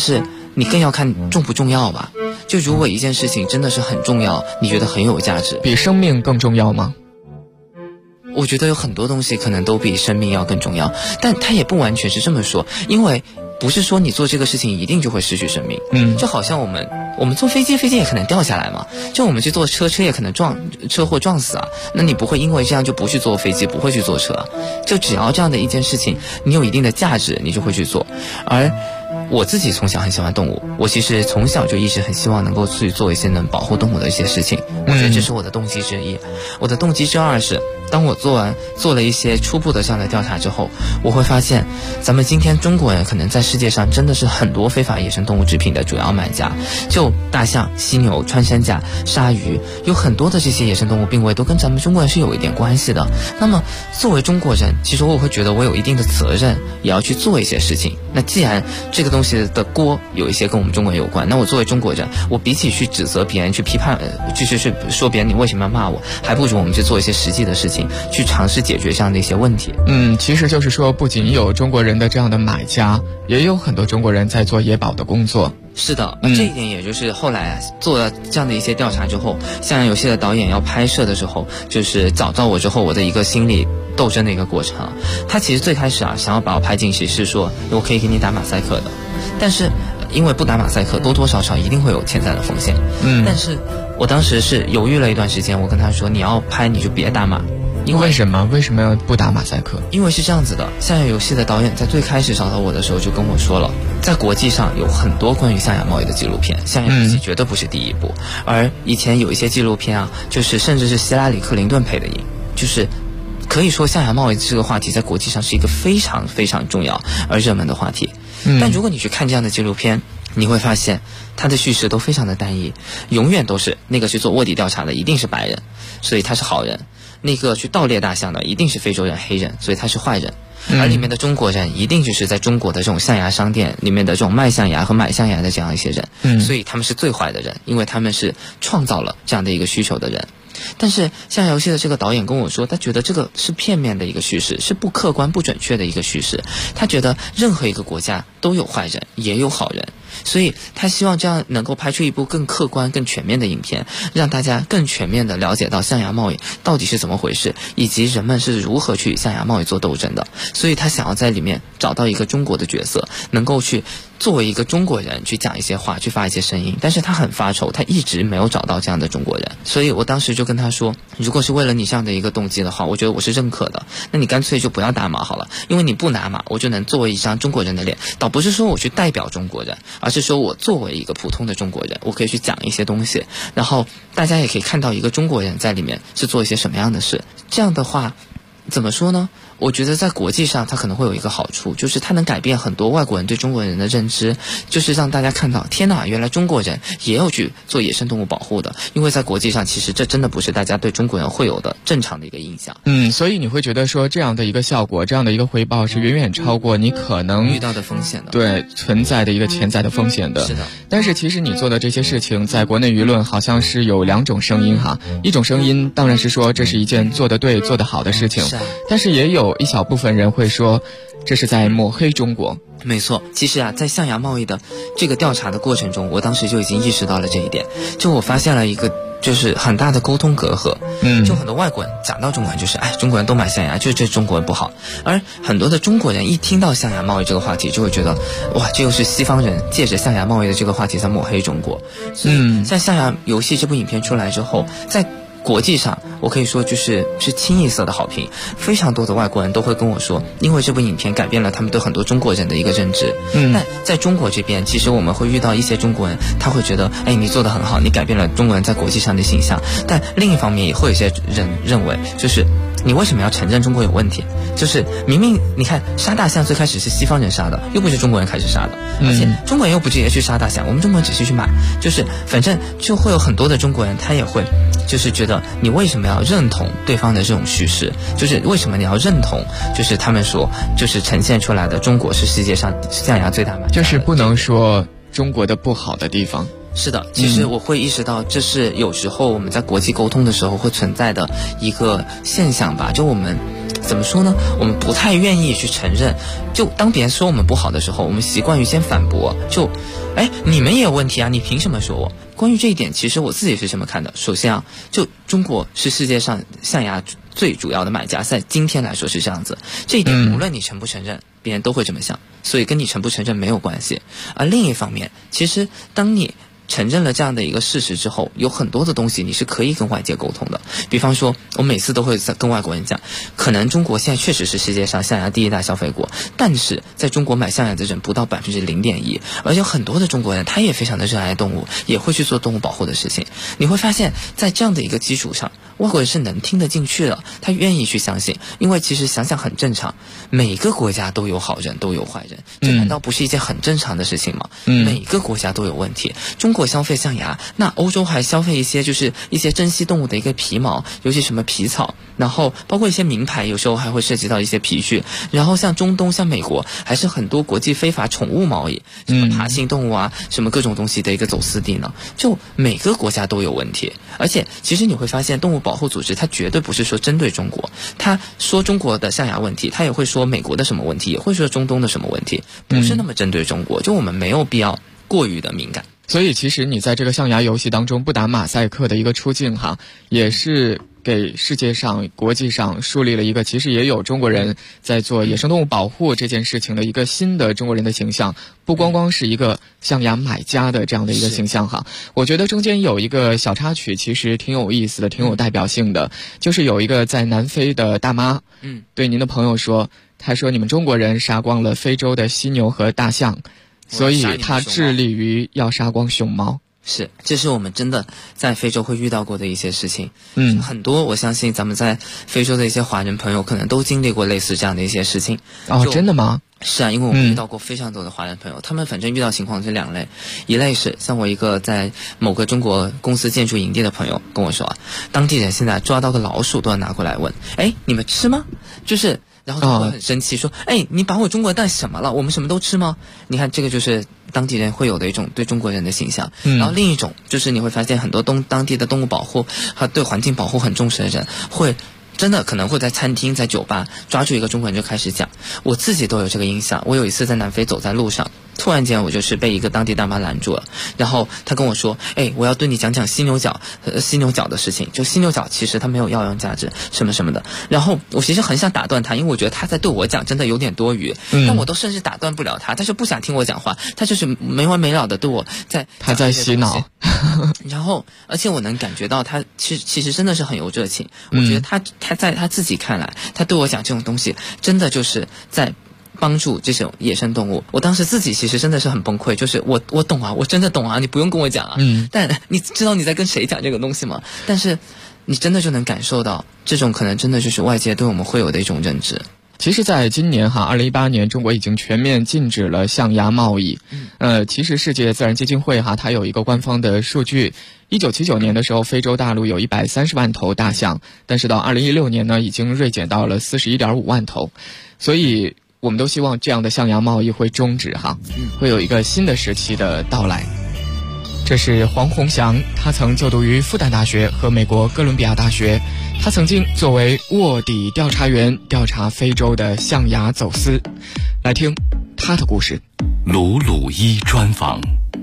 你更要看重不重要吧。就如果一件事情真的是很重要，你觉得很有价值， 比生命更重要吗？ 我觉得有很多东西可能都比生命要更重要，但它也不完全是这么说，因为不是说你做这个事情一定就会失去生命。就好像我们坐飞机也可能掉下来嘛，就我们去坐车也可能车祸撞死啊。那你不会因为这样就不去坐飞机，不会去坐车，就只要这样的一件事情你有一定的价值，你就会去做。而我自己从小很喜欢动物，我其实从小就一直很希望能够去做一些能保护动物的一些事情，我觉得这是我的动机之一。我的动机之二是，当我做了一些初步的这样的调查之后，我会发现咱们今天中国人可能在世界上真的是很多非法野生动物制品的主要买家，就大象、犀牛、穿山甲、鲨鱼，有很多的这些野生动物病危都跟咱们中国人是有一点关系的。那么作为中国人，其实我会觉得我有一定的责任也要去做一些事情。那既然这个东西的锅有一些跟我们中国人有关，那我作为中国人，我比起去指责别人，去批判就是说别人你为什么要骂我，还不如我们去做一些实际的事情，去尝试解决这样的一些问题。 其实就是说，不仅有中国人的这样的买家，也有很多中国人在做野保的工作。 是的，这一点也就是后来做了这样的一些调查之后，像有些的导演要拍摄的时候，就是找到我之后，我的一个心理斗争的一个过程。他其实最开始想要把我拍进去是说我可以给你打马赛克的，但是因为不打马赛克多多少少一定会有潜在的风险。但是我当时是犹豫了一段时间，我跟他说你要拍你就别打码。 为什么要不打马赛克？ 因为是这样子的，象牙游戏的导演在最开始找到我的时候就跟我说了，在国际上有很多关于象牙贸易的纪录片，象牙游戏绝对不是第一部。而以前有一些纪录片啊，就是甚至是希拉里·克林顿配的音，就是可以说象牙贸易这个话题在国际上是一个非常非常重要而热门的话题。但如果你去看这样的纪录片，你会发现它的叙事都非常的单一，永远都是那个去做卧底调查的一定是白人，所以他是好人，那个去盗猎大象的一定是非洲人黑人，所以他是坏人。而里面的中国人一定就是在中国的这种象牙商店里面的这种卖象牙和买象牙的这样一些人，所以他们是最坏的人，因为他们是创造了这样的一个需求的人。但是象牙游戏的这个导演跟我说，他觉得这个是片面的一个叙事，是不客观不准确的一个叙事。他觉得任何一个国家都有坏人也有好人，所以他希望这样能够拍出一部更客观更全面的影片，让大家更全面的了解到象牙贸易到底是怎么回事，以及人们是如何去与象牙贸易做斗争的。所以他想要在里面找到一个中国的角色，能够去作为一个中国人去讲一些话，去发一些声音。但是他很发愁，他一直没有找到这样的中国人。所以我当时就跟他说，如果是为了你这样的一个动机的话，我觉得我是认可的，那你干脆就不要打码好了，因为你不拿码，我就能作为一张中国人的脸，倒不是说我去代表中国人，而是说我作为一个普通的中国人，我可以去讲一些东西，然后大家也可以看到一个中国人在里面是做一些什么样的事。这样的话怎么说呢，我觉得在国际上它可能会有一个好处，就是它能改变很多外国人对中国人的认知，就是让大家看到天哪，原来中国人也有去做野生动物保护的。因为在国际上其实这真的不是大家对中国人会有的正常的一个印象。 所以你会觉得说这样的一个效果，这样的一个回报是远远超过你可能遇到的风险的， 对，存在的一个潜在的风险的。 是的。 但是其实你做的这些事情在国内舆论好像是有两种声音哈，一种声音当然是说这是一件做得对做得好的事情，但是也有一小部分人会说这是在抹黑中国。 没错，其实在象牙贸易的这个调查的过程中，我当时就已经意识到了这一点，就我发现了一个就是很大的沟通隔阂。就很多外国人讲到中国人就是中国人都买象牙，就是这中国人不好。而很多的中国人一听到象牙贸易这个话题，就会觉得哇，这又是西方人借着象牙贸易的这个话题在抹黑中国。所以像象牙游戏这部影片出来之后，在国际上我可以说是清一色的好评，非常多的外国人都会跟我说，因为这部影片改变了他们对很多中国人的一个认知。但在中国这边，其实我们会遇到一些中国人，他会觉得你做得很好，你改变了中国人在国际上的形象。但另一方面也会有些人认为，就是你为什么要承认中国有问题？就是明明你看杀大象最开始是西方人杀的，又不是中国人开始杀的，而且中国人又不直接去杀大象，我们中国人只是去买，就是反正就会有很多的中国人他也会就是觉得你为什么要认同对方的这种叙事，就是为什么你要认同就是他们说就是呈现出来的中国是世界上象牙最大买家， 就是不能说中国的不好的地方。 是的，其实我会意识到这是有时候我们在国际沟通的时候会存在的一个现象吧，就我们怎么说呢？我们不太愿意去承认。就当别人说我们不好的时候，我们习惯于先反驳。你们也有问题啊，你凭什么说我？关于这一点，其实我自己是这么看的。首先啊，就中国是世界上象牙最主要的买家，在今天来说是这样子。这一点无论你承不承认，别人都会这么想，所以跟你承不承认没有关系。而另一方面，其实当你承认了这样的一个事实之后，有很多的东西你是可以跟外界沟通的。比方说，我每次都会跟外国人讲，可能中国现在确实是世界上象牙第一大消费国，但是在中国买象牙的人不到0.1%，而且很多的中国人他也非常的热爱动物，也会去做动物保护的事情。你会发现在这样的一个基础上，外国人是能听得进去的，他愿意去相信，因为其实想想很正常，每个国家都有好人都有坏人，这难道不是一件很正常的事情吗？每个国家都有问题，中国消费象牙，那欧洲还消费一些就是一些珍稀动物的一个皮毛，尤其什么皮草，然后包括一些名牌，有时候还会涉及到一些皮具。然后像中东像美国还是很多国际非法宠物贸易，什么爬行动物啊，什么各种东西的一个走私地呢。就每个国家都有问题，而且其实你会发现动物保护组织它绝对不是说针对中国，他说中国的象牙问题，他也会说美国的什么问题，也会说中东的什么问题，不是那么针对中国，就我们没有必要过于的敏感。 所以其实你在这个象牙游戏当中不打马赛克的一个出镜哈，也是给世界上国际上树立了一个其实也有中国人在做野生动物保护这件事情的一个新的中国人的形象，不光光是一个象牙买家的这样的一个形象哈。我觉得中间有一个小插曲其实挺有意思的，挺有代表性的，就是有一个在南非的大妈对您的朋友说，她说你们中国人杀光了非洲的犀牛和大象，所以他致力于要杀光熊猫。 是，这是我们真的在非洲会遇到过的一些事情。很多我相信咱们在非洲的一些华人朋友可能都经历过类似这样的一些事情。 真的吗？ 是啊，因为我们遇到过非常多的华人朋友，他们反正遇到情况是两类，一类是像我一个在某个中国公司建筑营地的朋友跟我说啊，当地人现在抓到个老鼠都要拿过来问，你们吃吗？就是然后他会很生气说，你把我中国当什么了？我们什么都吃吗？你看这个就是当地人会有的一种对中国人的形象。然后另一种就是你会发现很多当地的动物保护和对环境保护很重视的人会真的可能会在餐厅在酒吧抓住一个中国人就开始讲。我自己都有这个印象，我有一次在南非走在路上，突然间我就是被一个当地大妈拦住了，然后她跟我说，我要对你讲讲犀牛角的事情，就犀牛角其实它没有药用价值什么什么的。然后我其实很想打断她，因为我觉得她在对我讲真的有点多余，但我都甚至打断不了她，她就不想听我讲话，她就是没完没了的对我她在洗脑。 然后而且我能感觉到她其实真的是很有热情，我觉得她在她自己看来，她对我讲这种东西真的就是在帮助这种野生动物。我当时自己其实真的是很崩溃，就是我懂啊，我真的懂啊，你不用跟我讲啊。但你知道你在跟谁讲这个东西吗？但是你真的就能感受到这种可能真的就是外界对我们会有的一种认知。 其实在今年2018年中国已经全面禁止了象牙贸易。其实世界自然基金会它有一个官方的数据，1979年的时候非洲大陆有130万头大象，但是到2016年呢已经锐减到了41.5万头。所以我们都希望这样的象牙贸易会终止会有一个新的时期的到来。这是黄宏翔，他曾就读于复旦大学和美国哥伦比亚大学，他曾经作为卧底调查员调查非洲的象牙走私。来听他的故事。 鲁鲁一专访。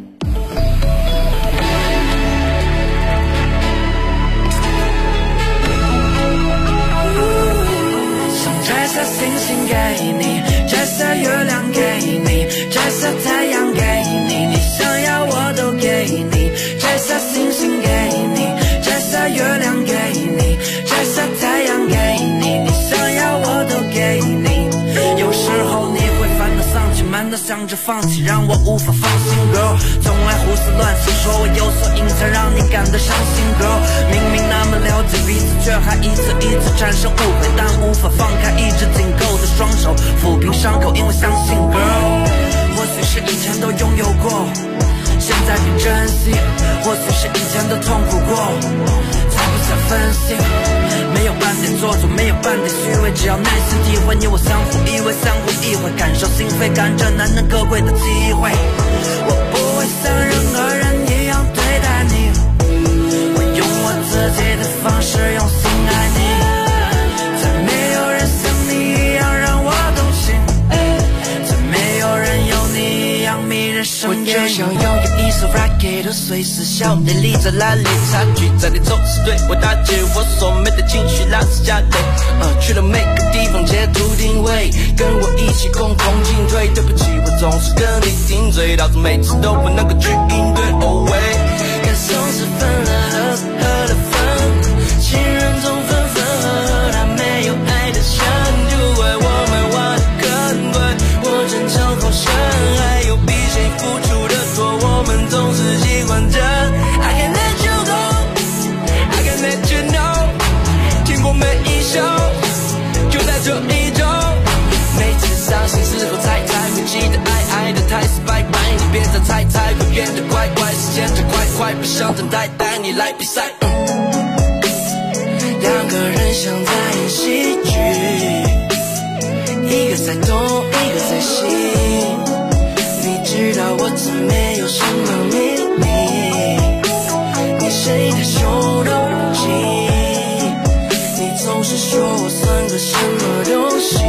想摘下星星给你，摘下月亮给你，摘下太阳给你，你想要我都给你，摘下星星给你，摘下月亮给你，摘下太阳给你，你想要我都给你。有时候你会烦得丧气，慢得想着放弃，让我无法放心 girl， 从来胡思乱想，说我有所隐藏，让你感到伤心 girl， 明明那么了解彼此，却还一次一次产生误会，但无法放开一直紧扣的双手，抚平伤口，因为相信 girl， 或许是以前都拥有过，现在并珍惜，或许是以前都痛苦过，才不想分析，没有半点做作，没有半点虚伪，只要耐心体会，你我相互依偎，相互依偎，感受心扉，感着难能可贵的机会。我不会像任何人一样对待你，我用我自己的方式用心爱你，在没有人想上演。我就想拥有一艘 rocket， 随时小队里在哪里差距，在你走是对我打击我所没的情绪，拉丝加倍。去了每个地方截图定位，跟我一起共同进退。对不起，我总是跟你顶嘴，导致每次都不能够去应对。Oh喂，感受是分了合了分，情人总分分合合，他没有爱的深度，为我们挖得更贵。我真诚好深，还有比谁付出的多，我们总是习惯着。I can let you go, I can let you know， 听过每一首，就在这一周。每次伤心时候才会记得爱的太死拜拜，你别再猜会变得怪怪，时间太快，不想等待，带你来比赛。两个人像在演戏剧，一个在东，一个在西。你知道我怎没有什么秘密，你谁的胸都不记，你总是说我算个什么东西，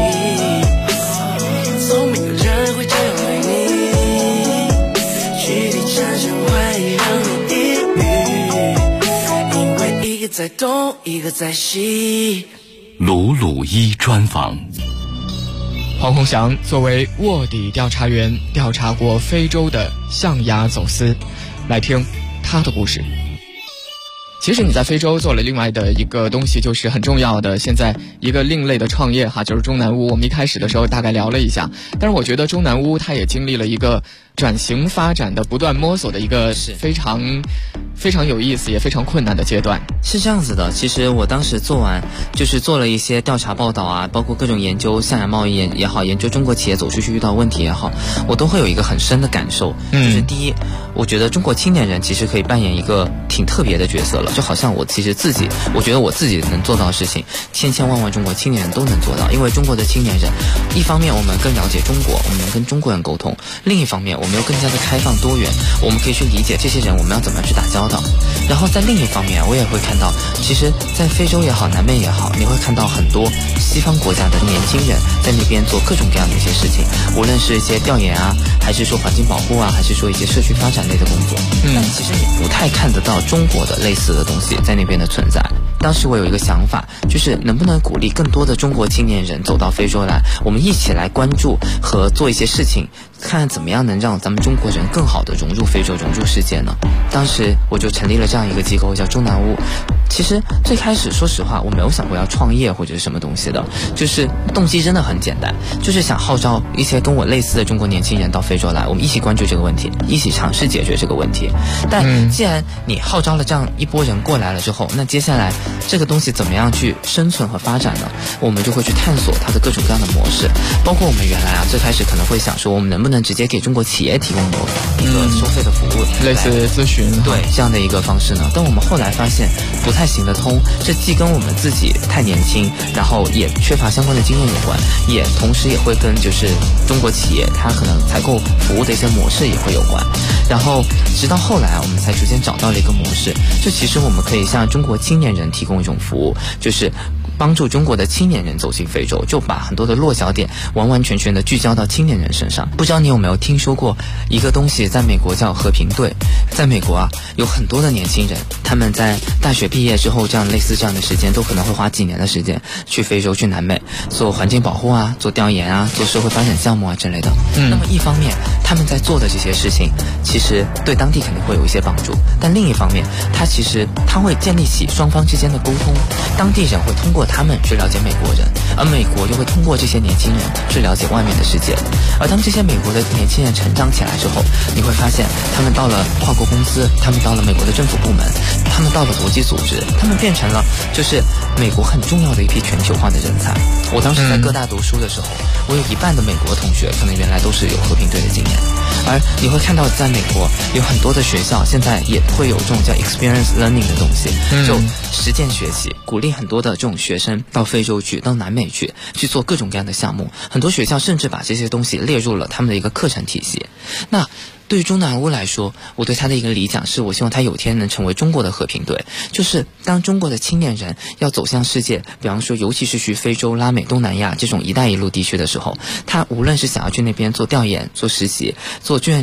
总没有人会这样对你，距离产生怀疑让你抑郁，因为一个在东，一个在西。 鲁鲁一专访。 黄宏翔作为卧底调查员，调查过非洲的象牙走私，来听他的故事。其实你在非洲做了另外的一个东西，就是很重要的现在一个另类的创业哈，就是中南屋。我们一开始的时候大概聊了一下，但是我觉得中南屋它也经历了一个转型发展的不断摸索的一个非常有意思也非常困难的阶段。 是这样子的，其实我当时做了一些调查报道啊，包括各种研究象牙贸易也好，研究中国企业走出去遇到问题也好，我都会有一个很深的感受，就是第一，我觉得中国青年人其实可以扮演一个挺特别的角色了，就好像我觉得我自己能做到的事情，千万中国青年人都能做到。因为中国的青年人，一方面我们更了解中国，我们能跟中国人沟通，另一方面我们又更加的开放多元，我们可以去理解这些人我们要怎么去打交道。然后在另一方面，我也会看到，其实在非洲也好，南美也好，你会看到很多西方国家的年轻人在那边做各种各样的一些事情，无论是一些调研啊，还是说环境保护啊，还是说一些社区发展类的工作。但其实你不太看得到中国的类似的东西在那边的存在。当时我有一个想法，就是能不能鼓励更多的中国青年人走到非洲来，我们一起来关注和做一些事情，看怎么样能让咱们中国人更好的融入非洲，融入世界呢？当时我就成立了这样一个机构，叫中南屋。其实最开始说实话我没有想过要创业或者是什么东西的，就是动机真的很简单，就是想号召一些跟我类似的中国年轻人到非洲来，我们一起关注这个问题，一起尝试解决这个问题。但既然你号召了这样一波人过来了之后，那接下来这个东西怎么样去生存和发展呢？我们就会去探索它的各种各样的模式，包括我们原来最开始可能会想说，我们能不能直接给中国企业提供一个收费的服务， 类似咨询， 对这样的一个方式呢？但我们后来发现不太行得通，这既跟我们自己太年轻，然后也缺乏相关的经验有关，也同时也会跟就是中国企业它可能采购服务的一些模式也会有关。然后直到后来我们才逐渐找到了一个模式，就其实我们可以向中国青年人提供一种服务，就是帮助中国的青年人走进非洲，就把很多的落脚点完完全全的聚焦到青年人身上。不知道你有没有听说过一个东西，在美国叫和平队。在美国有很多的年轻人，他们在大学毕业之后，类似这样的时间都可能会花几年的时间去非洲去南美做环境保护啊，做调研啊，做社会发展项目啊之类的。那么一方面他们在做的这些事情其实对当地肯定会有一些帮助，但另一方面他会建立起双方之间的沟通，当地人会通过他们去了解美国人，而美国又会通过这些年轻人去了解外面的世界。而当这些美国的年轻人成长起来之后，你会发现他们到了跨国公司，他们到了美国的政府部门，他们到了国际组织，他们变成了就是美国很重要的一批全球化的人才。我当时在各大读书的时候，我有一半的美国同学可能原来都是有和平队的经验。而你会看到在美国有很多的学校现在也会有这种叫 experience learning 的东西，就实践学习，鼓励很多的这种学生到非洲去，到南美去做各种各样的项目。很多学校甚至把这些东西列入了他们的一个课程体系。那对于中南屋来说，我对他的一个理想是，我希望他有天能成为中国的和平队，就是当中国的青年人要走向世界，比方说尤其是去非洲、拉美、东南亚这种一带一路地区的时候，他无论是想要去那边做调研、做实习、做志愿者，还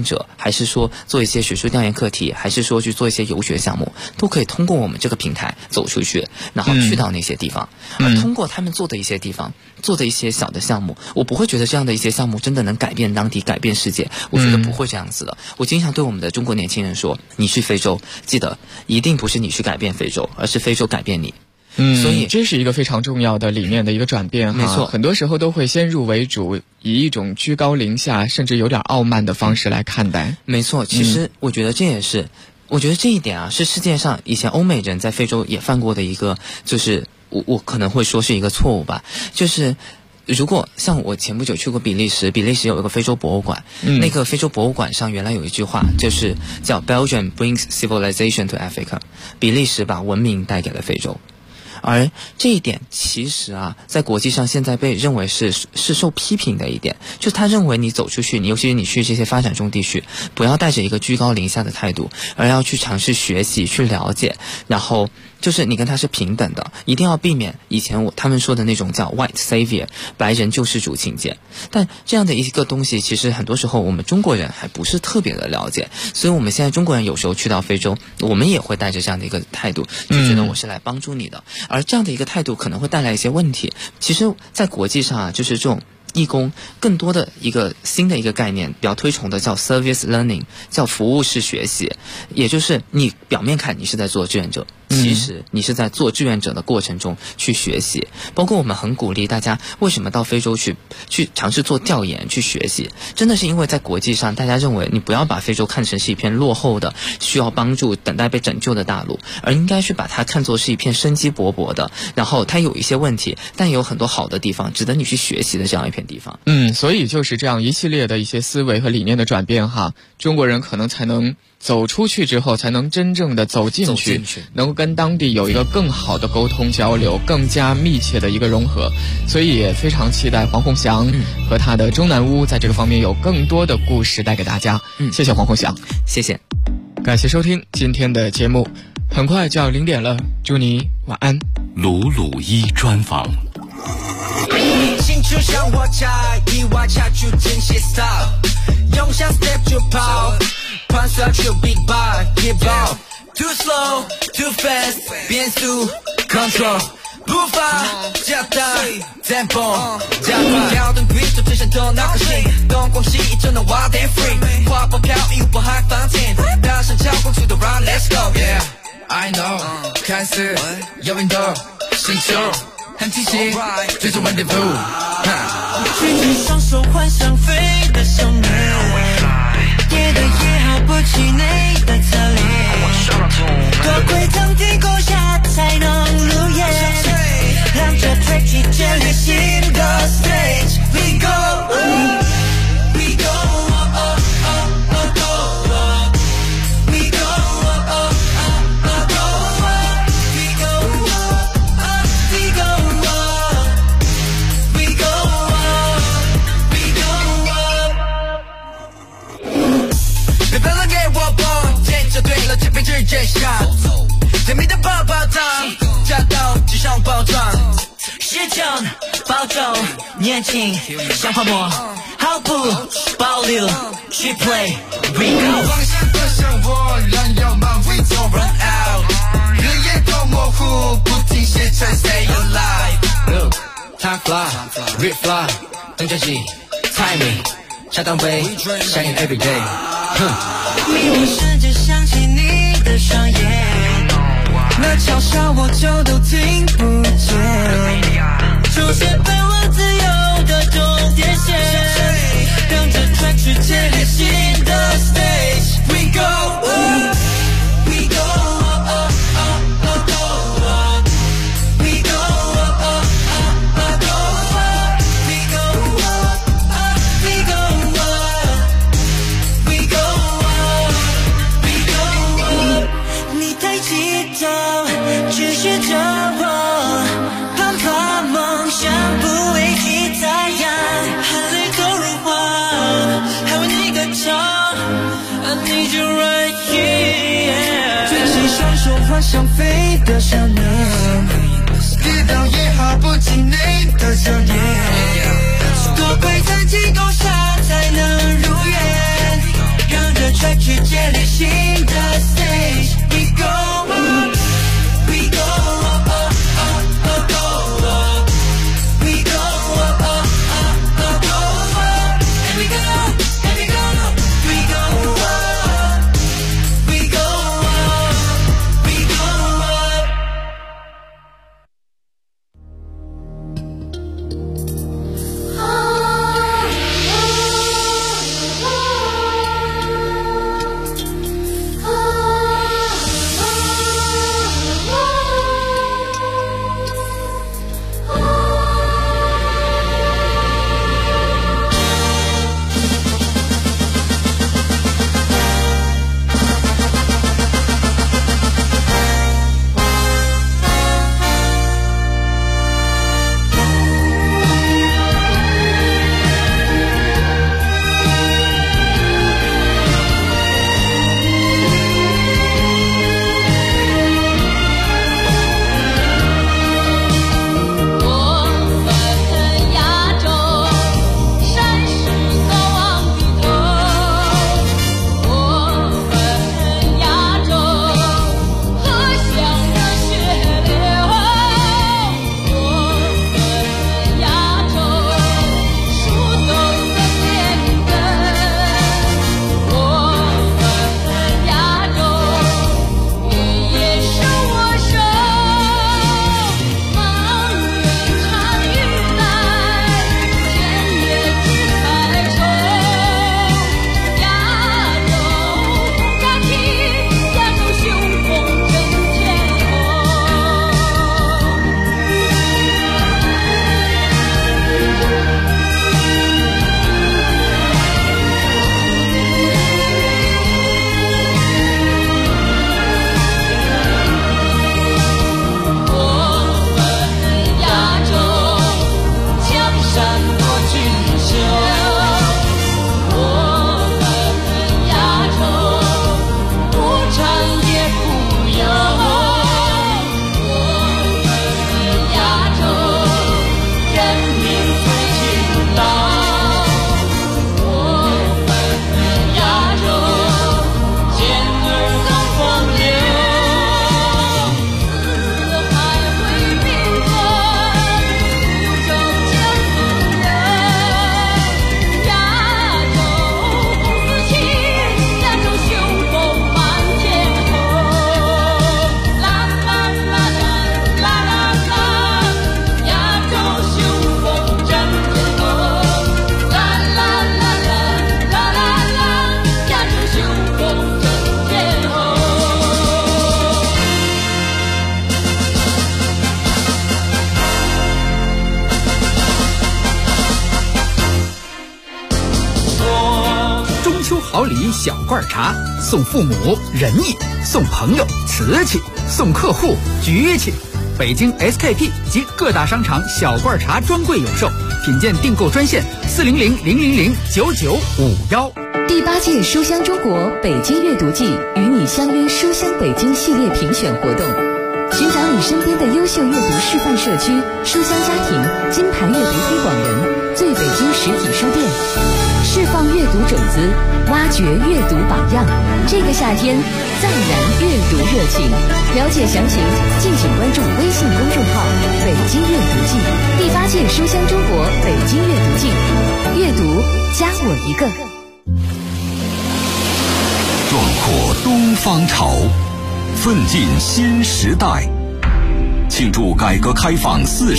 还是说做一些学术调研课题，还是说去做一些游学项目，都可以通过我们这个平台走出去，然后去到那些地方。而通过他们做的一些地方，做的一些小的项目，我不会觉得这样的一些项目真的能改变当地、改变世界，我觉得不会这样子的。我经常对我们的中国年轻人说，你去非洲，记得一定不是你去改变非洲，而是非洲改变你。所以这是一个非常重要的理念的一个转变哈。 没错， 很多时候都会先入为主，以一种居高临下甚至有点傲慢的方式来看待。 没错，其实我觉得这也是我觉得这一点啊，是世界上以前欧美人在非洲也犯过的一个，就是我可能会说是一个错误吧，就是如果像我前不久去过比利时，比利时有一个非洲博物馆，那个非洲博物馆上原来有一句话，就是叫 Belgium brings civilization to Africa， 比利时把文明带给了非洲。而这一点其实啊，在国际上现在被认为是受批评的一点，就是他认为你走出去，尤其是你去这些发展中地区，不要带着一个居高临下的态度，而要去尝试学习、去了解，然后就是你跟他是平等的，一定要避免以前他们说的那种叫 white savior 白人救世主情节。但这样的一个东西，其实很多时候我们中国人还不是特别的了解，所以我们现在中国人有时候去到非洲，我们也会带着这样的一个态度，就觉得我是来帮助你的，而这样的一个态度可能会带来一些问题。其实在国际上啊，就是这种义工更多的一个新的一个概念，比较推崇的叫 service learning， 叫服务式学习，也就是你表面看你是在做志愿者，其实你是在做志愿者的过程中去学习。包括我们很鼓励大家为什么到非洲去尝试做调研去学习，真的是因为在国际上大家认为你不要把非洲看成是一片落后的需要帮助等待被拯救的大陆，而应该去把它看作是一片生机勃勃的，然后它有一些问题但也有很多好的地方值得你去学习的这样一片地方。 所以就是这样一系列的一些思维和理念的转变哈，中国人可能才能走出去之后，才能真正的走进去，能够跟当地有一个更好的沟通交流，更加密切的一个融合。所以也非常期待黄宏翔和他的中南屋在这个方面有更多的故事带给大家。谢谢黄宏翔， 谢谢， 感谢收听今天的节目，很快就要0点了，祝你晚安。 鲁鲁一专访。 青春像火柴，意外掐出惊喜 style， 用下 step 就跑，盘算出 big bang give up， too slow too fast 变速 control， 步伐加大 tempo 加快，调动轨道只想头脑和心，东光西就能挖点 free， 花瓣飘逸我还放天，大声敲光速度 run let's go yeah I know 看似有云的星球很清晰，追逐 rendezvous， 举起双手幻想飞的少年，跌得也好不气馁的侧脸，多亏曾经勾下才能如愿，让这 track 去建立新的 stage We go We go这辈子真相，甜蜜的泡泡糖，加到纸上包装，时间保重，年轻像泡沫，毫不保留去 play We go。方向的生活让要慢 We don't run out， 日夜都模糊，不停写成 Stay alive。Look time fly real fly， 等着急 timing， 下档位响应 every day。迷雾世界想起你的双眼，那嘲笑我就都听不见，出现奔往自由的终点线，让这 track 去建立新的 stage We go We go We go继续着我，攀爬梦想不为其太阳，含泪都融化，还为你歌唱 I need you right here， 举起双手幻想飞的少年，跌倒也毫不气馁的少年，多亏曾经勾下才能如愿，让这毫厘小罐茶，送父母仁义，送朋友瓷器，送客户局气。北京 SKP 及各大商场小罐茶专柜有售，品鉴订购专线400-000-9951。 第8届书香中国北京阅读季与你相约书香北京系列评选活动，寻找你身边的优秀阅读示范社区、书香家庭、金牌阅读推广人、最北京实体书店，释放阅读种子，挖掘阅读榜样。这个夏天再燃阅读热情，了解详情敬请关注微信公众号北京阅读季。第8届书香中国北京阅读季，阅读加我一个。 壮阔东方潮，奋进新时代，庆祝改革开放40